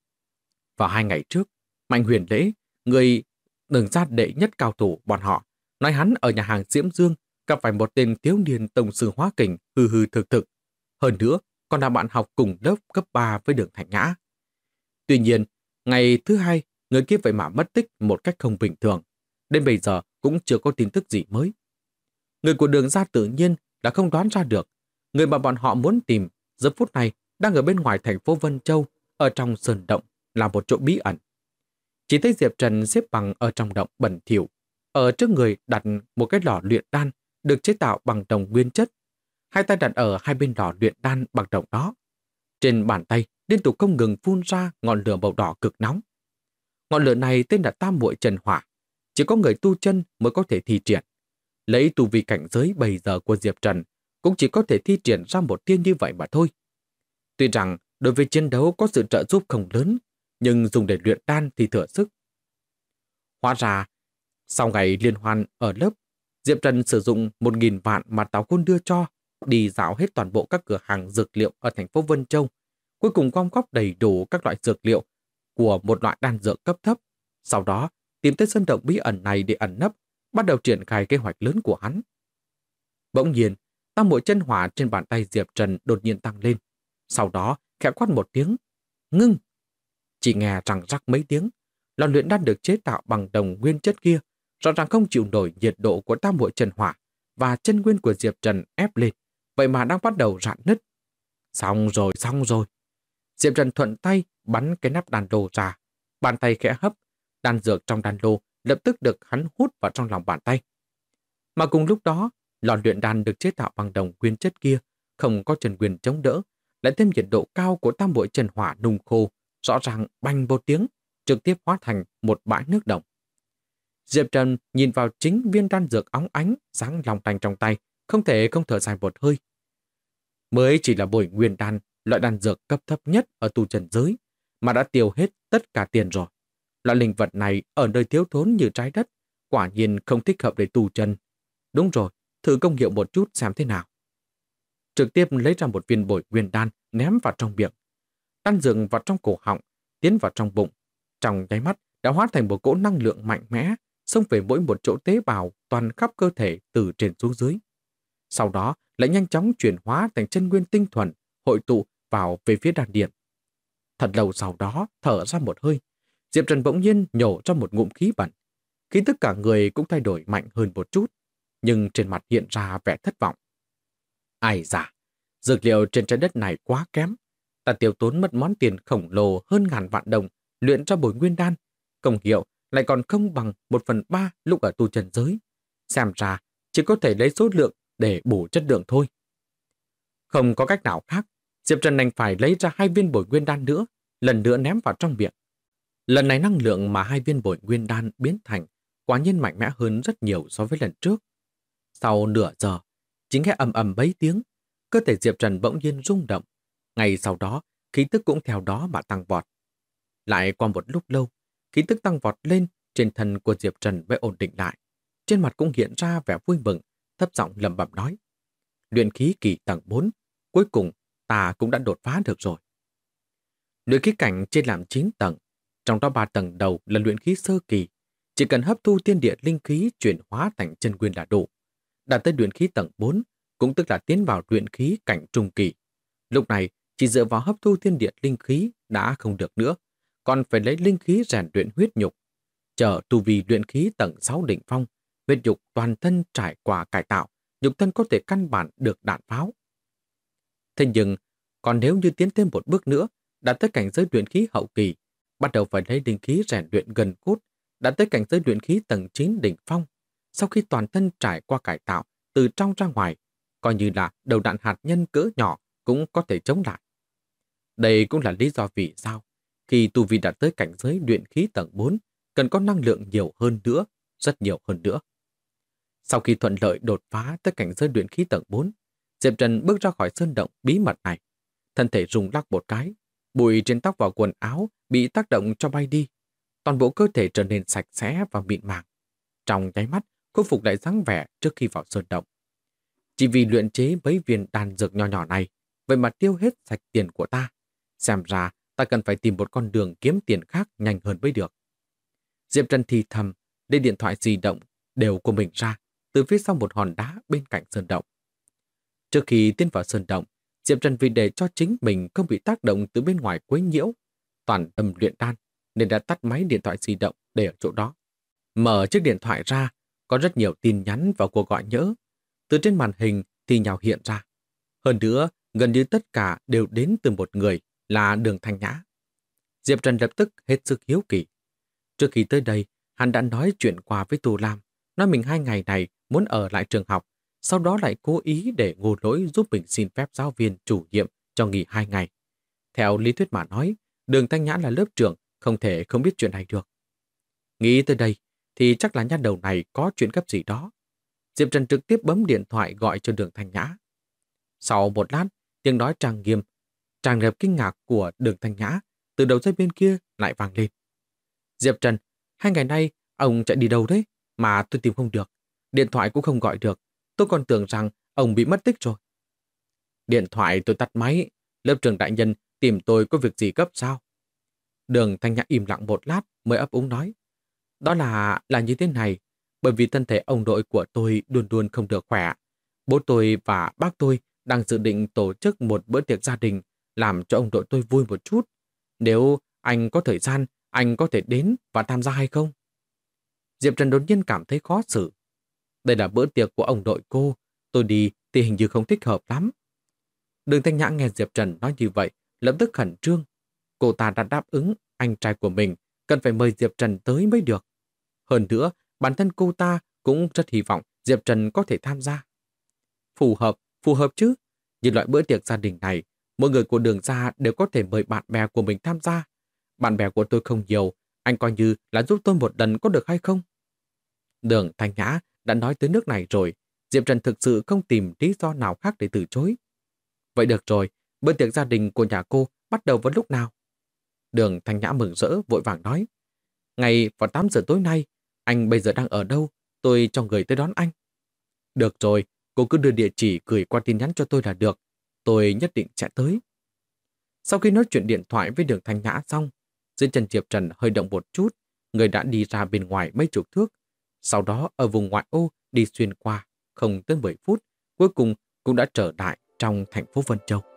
Vào 2 ngày trước, Mạnh Huyền Lễ, người Đường gia đệ nhất cao thủ bọn họ, nói hắn ở nhà hàng Diễm Dương gặp phải một tên thiếu niên tông sư hóa kình hư hư thực thực. Hơn nữa, còn là bạn học cùng lớp cấp 3 với Đường Thành Nhã. Tuy nhiên, ngày thứ hai, người kia vậy mà mất tích một cách không bình thường. Đến bây giờ cũng chưa có tin tức gì mới. Người của Đường gia tự nhiên là không đoán ra được. Người mà bọn họ muốn tìm giờ phút này đang ở bên ngoài thành phố Vân Châu, ở trong sơn động, là một chỗ bí ẩn. Chỉ thấy Diệp Trần xếp bằng ở trong động bẩn thỉu. Ở trước người đặt một cái lò luyện đan được chế tạo bằng đồng nguyên chất. Hai tay đặt ở hai bên lò luyện đan bằng đồng đó. Trên bàn tay liên tục không ngừng phun ra ngọn lửa màu đỏ cực nóng. Ngọn lửa này tên là Tam Muội Chân Hỏa, chỉ có người tu chân mới có thể thi triển. Lấy tu vi cảnh giới bây giờ của Diệp Trần, cũng chỉ có thể thi triển ra một tia như vậy mà thôi. Tuy rằng đối với chiến đấu có sự trợ giúp không lớn, nhưng dùng để luyện đan thì thừa sức. Hóa ra, sau ngày liên hoan ở lớp, Diệp Trần sử dụng 1.000 vạn mà Tào Khôn đưa cho, đi dạo hết toàn bộ các cửa hàng dược liệu ở thành phố Vân Châu, cuối cùng gom góp đầy đủ các loại dược liệu của một loại đan dược cấp thấp. Sau đó, tìm tới sân động bí ẩn này để ẩn nấp, bắt đầu triển khai kế hoạch lớn của hắn. Bỗng nhiên, Tam Muội Chân Hỏa trên bàn tay Diệp Trần đột nhiên tăng lên. Sau đó, khẽ quát một tiếng, ngưng. Chỉ nghe răng rắc mấy tiếng, lò luyện đan được chế tạo bằng đồng nguyên chất kia, rõ ràng không chịu nổi nhiệt độ của tam muội chân hỏa và chân nguyên của Diệp Trần ép lên, vậy mà đang bắt đầu rạn nứt. Xong rồi, xong rồi. Diệp Trần thuận tay bắn cái nắp đan lô ra, bàn tay khẽ hấp, đan dược trong đan lô lập tức được hắn hút vào trong lòng bàn tay. Mà cùng lúc đó, lò luyện đan được chế tạo bằng đồng nguyên chất kia, không có chân nguyên chống đỡ, lại thêm nhiệt độ cao của tam muội chân hỏa nung khô, rõ ràng bành một tiếng, trực tiếp hóa thành một bãi nước động. Diệp Trần nhìn vào chính viên đan dược óng ánh, sáng lòng tanh trong tay, không thể không thở dài một hơi. Mới chỉ là bồi nguyên đan, loại đan dược cấp thấp nhất ở tu chân giới, mà đã tiêu hết tất cả tiền rồi. Loại linh vật này ở nơi thiếu thốn như trái đất, quả nhiên không thích hợp để tu chân. Đúng rồi, thử công hiệu một chút xem thế nào. Trực tiếp lấy ra một viên bồi nguyên đan ném vào trong miệng. Đan dược vào trong cổ họng, tiến vào trong bụng. Trong nháy mắt đã hóa thành một cỗ năng lượng mạnh mẽ, xông về mỗi một chỗ tế bào toàn khắp cơ thể từ trên xuống dưới. Sau đó lại nhanh chóng chuyển hóa thành chân nguyên tinh thuần, hội tụ vào về phía đan điền. Thật lâu sau đó, thở ra một hơi, Diệp Trần bỗng nhiên nhổ ra một ngụm khí bẩn. Khí tức cả người cũng thay đổi mạnh hơn một chút, nhưng trên mặt hiện ra vẻ thất vọng. Ai da, dược liệu trên trái đất này quá kém. Ta tiêu tốn mất món tiền khổng lồ hơn ngàn vạn đồng luyện ra bồi nguyên đan, công hiệu lại còn không bằng 1/3 lúc ở tu chân giới. Xem ra chỉ có thể lấy số lượng để bù chất lượng thôi. Không có cách nào khác, Diệp Trần đành phải lấy ra 2 viên bồi nguyên đan nữa, lần nữa ném vào trong miệng. Lần này năng lượng mà 2 viên bồi nguyên đan biến thành quả nhiên mạnh mẽ hơn rất nhiều so với lần trước. Sau nửa giờ, chính nghe ầm ầm mấy tiếng, cơ thể Diệp Trần bỗng nhiên rung động. Ngay sau đó, khí tức cũng theo đó mà tăng vọt. Lại qua một lúc lâu, khí tức tăng vọt lên, trên thân của Diệp Trần mới ổn định lại. Trên mặt cũng hiện ra vẻ vui mừng, thấp giọng lẩm bẩm nói: luyện khí kỳ tầng 4, cuối cùng ta cũng đã đột phá được rồi. Luyện khí cảnh chia làm 9 tầng, trong đó 3 tầng đầu là luyện khí sơ kỳ, chỉ cần hấp thu thiên địa linh khí chuyển hóa thành chân nguyên là đủ. Đạt tới luyện khí tầng 4, cũng tức là tiến vào luyện khí cảnh trung kỳ. Lúc này, chỉ dựa vào hấp thu thiên địa linh khí đã không được nữa, còn phải lấy linh khí rèn luyện huyết nhục. Chờ tu vi luyện khí tầng 6 đỉnh phong, huyết nhục toàn thân trải qua cải tạo, nhục thân có thể căn bản được đạn pháo. Thế nhưng, còn nếu như tiến thêm một bước nữa, đạt tới cảnh giới luyện khí hậu kỳ, bắt đầu phải lấy linh khí rèn luyện gần cốt, đạt tới cảnh giới luyện khí tầng 9 đỉnh phong. Sau khi toàn thân trải qua cải tạo, từ trong ra ngoài, coi như là đầu đạn hạt nhân cỡ nhỏ cũng có thể chống lại. Đây cũng là lý do vì sao, khi tu vi đạt tới cảnh giới luyện khí tầng 4, cần có năng lượng nhiều hơn nữa, rất nhiều hơn nữa. Sau khi thuận lợi đột phá tới cảnh giới luyện khí tầng 4, Diệp Trần bước ra khỏi sơn động bí mật này. Thân thể rung lắc một cái, bụi trên tóc và quần áo bị tác động cho bay đi. Toàn bộ cơ thể trở nên sạch sẽ và mịn màng. Trong nháy mắt, khôi phục lại dáng vẻ trước khi vào sơn động. Chỉ vì luyện chế mấy viên đan dược nhỏ nhỏ này, vậy mà tiêu hết sạch tiền của ta. Xem ra, ta cần phải tìm một con đường kiếm tiền khác nhanh hơn mới được. Diệp Trần thì thầm, lấy điện thoại di động đều của mình ra, từ phía sau một hòn đá bên cạnh sơn động. Trước khi tiến vào sơn động, Diệp Trần vì để cho chính mình không bị tác động từ bên ngoài quấy nhiễu, toàn tâm luyện đan, nên đã tắt máy điện thoại di động để ở chỗ đó. Mở chiếc điện thoại ra, có rất nhiều tin nhắn và cuộc gọi nhỡ. Từ trên màn hình thì nhào hiện ra. Hơn nữa, gần như tất cả đều đến từ một người là Đường Thanh Nhã. Diệp Trần lập tức hết sức hiếu kỳ. Trước khi tới đây, hắn đã nói chuyện qua với Tu Lam, nói mình 2 ngày này muốn ở lại trường học, sau đó lại cố ý để Ngô Lỗi giúp mình xin phép giáo viên chủ nhiệm cho nghỉ 2 ngày. Theo lý thuyết mà nói, Đường Thanh Nhã là lớp trưởng, không thể không biết chuyện này được. Nghĩ tới đây, thì chắc là nha đầu này có chuyện gấp gì đó. Diệp Trần trực tiếp bấm điện thoại gọi cho Đường Thanh Nhã. Sau một lát, tiếng nói trang nghiêm, tràn ngập kinh ngạc của Đường Thanh Nhã từ đầu dây bên kia lại vang lên. Diệp Trần, 2 ngày nay ông chạy đi đâu đấy mà tôi tìm không được. Điện thoại cũng không gọi được. Tôi còn tưởng rằng ông bị mất tích rồi. Điện thoại tôi tắt máy. Lớp trưởng đại nhân tìm tôi có việc gì gấp sao? Đường Thanh Nhã im lặng một lát mới ấp úng nói. Đó là như thế này. Bởi vì thân thể ông nội của tôi luôn luôn không được khỏe. Bố tôi và bác tôi đang dự định tổ chức một bữa tiệc gia đình làm cho ông nội tôi vui một chút. Nếu anh có thời gian, anh có thể đến và tham gia hay không? Diệp Trần đột nhiên cảm thấy khó xử. Đây là bữa tiệc của ông nội cô, tôi đi thì hình như không thích hợp lắm. Đường Thanh Nhã nghe Diệp Trần nói như vậy, lập tức khẩn trương. Cô ta đã đáp ứng anh trai của mình cần phải mời Diệp Trần tới mới được. Hơn nữa, bản thân cô ta cũng rất hy vọng Diệp Trần có thể tham gia. Phù hợp chứ. Như loại bữa tiệc gia đình này, mỗi người của Đường gia đều có thể mời bạn bè của mình tham gia. Bạn bè của tôi không nhiều, anh coi như là giúp tôi một lần có được hay không? Đường Thanh Nhã đã nói tới nước này rồi, Diệp Trần thực sự không tìm lý do nào khác để từ chối. Vậy được rồi, bữa tiệc gia đình của nhà cô bắt đầu vào lúc nào? Đường Thanh Nhã mừng rỡ vội vàng nói. Ngày vào 8 giờ tối nay, anh bây giờ đang ở đâu? Tôi cho người tới đón anh. Được rồi, cô cứ đưa địa chỉ gửi qua tin nhắn cho tôi là được. Tôi nhất định sẽ tới. Sau khi nói chuyện điện thoại với Đường Thanh Nhã xong, dưới chân Diệp Trần hơi động một chút, người đã đi ra bên ngoài mấy chục thước. Sau đó ở vùng ngoại ô đi xuyên qua, không tới 10 phút, cuối cùng cũng đã trở lại trong thành phố Vân Châu.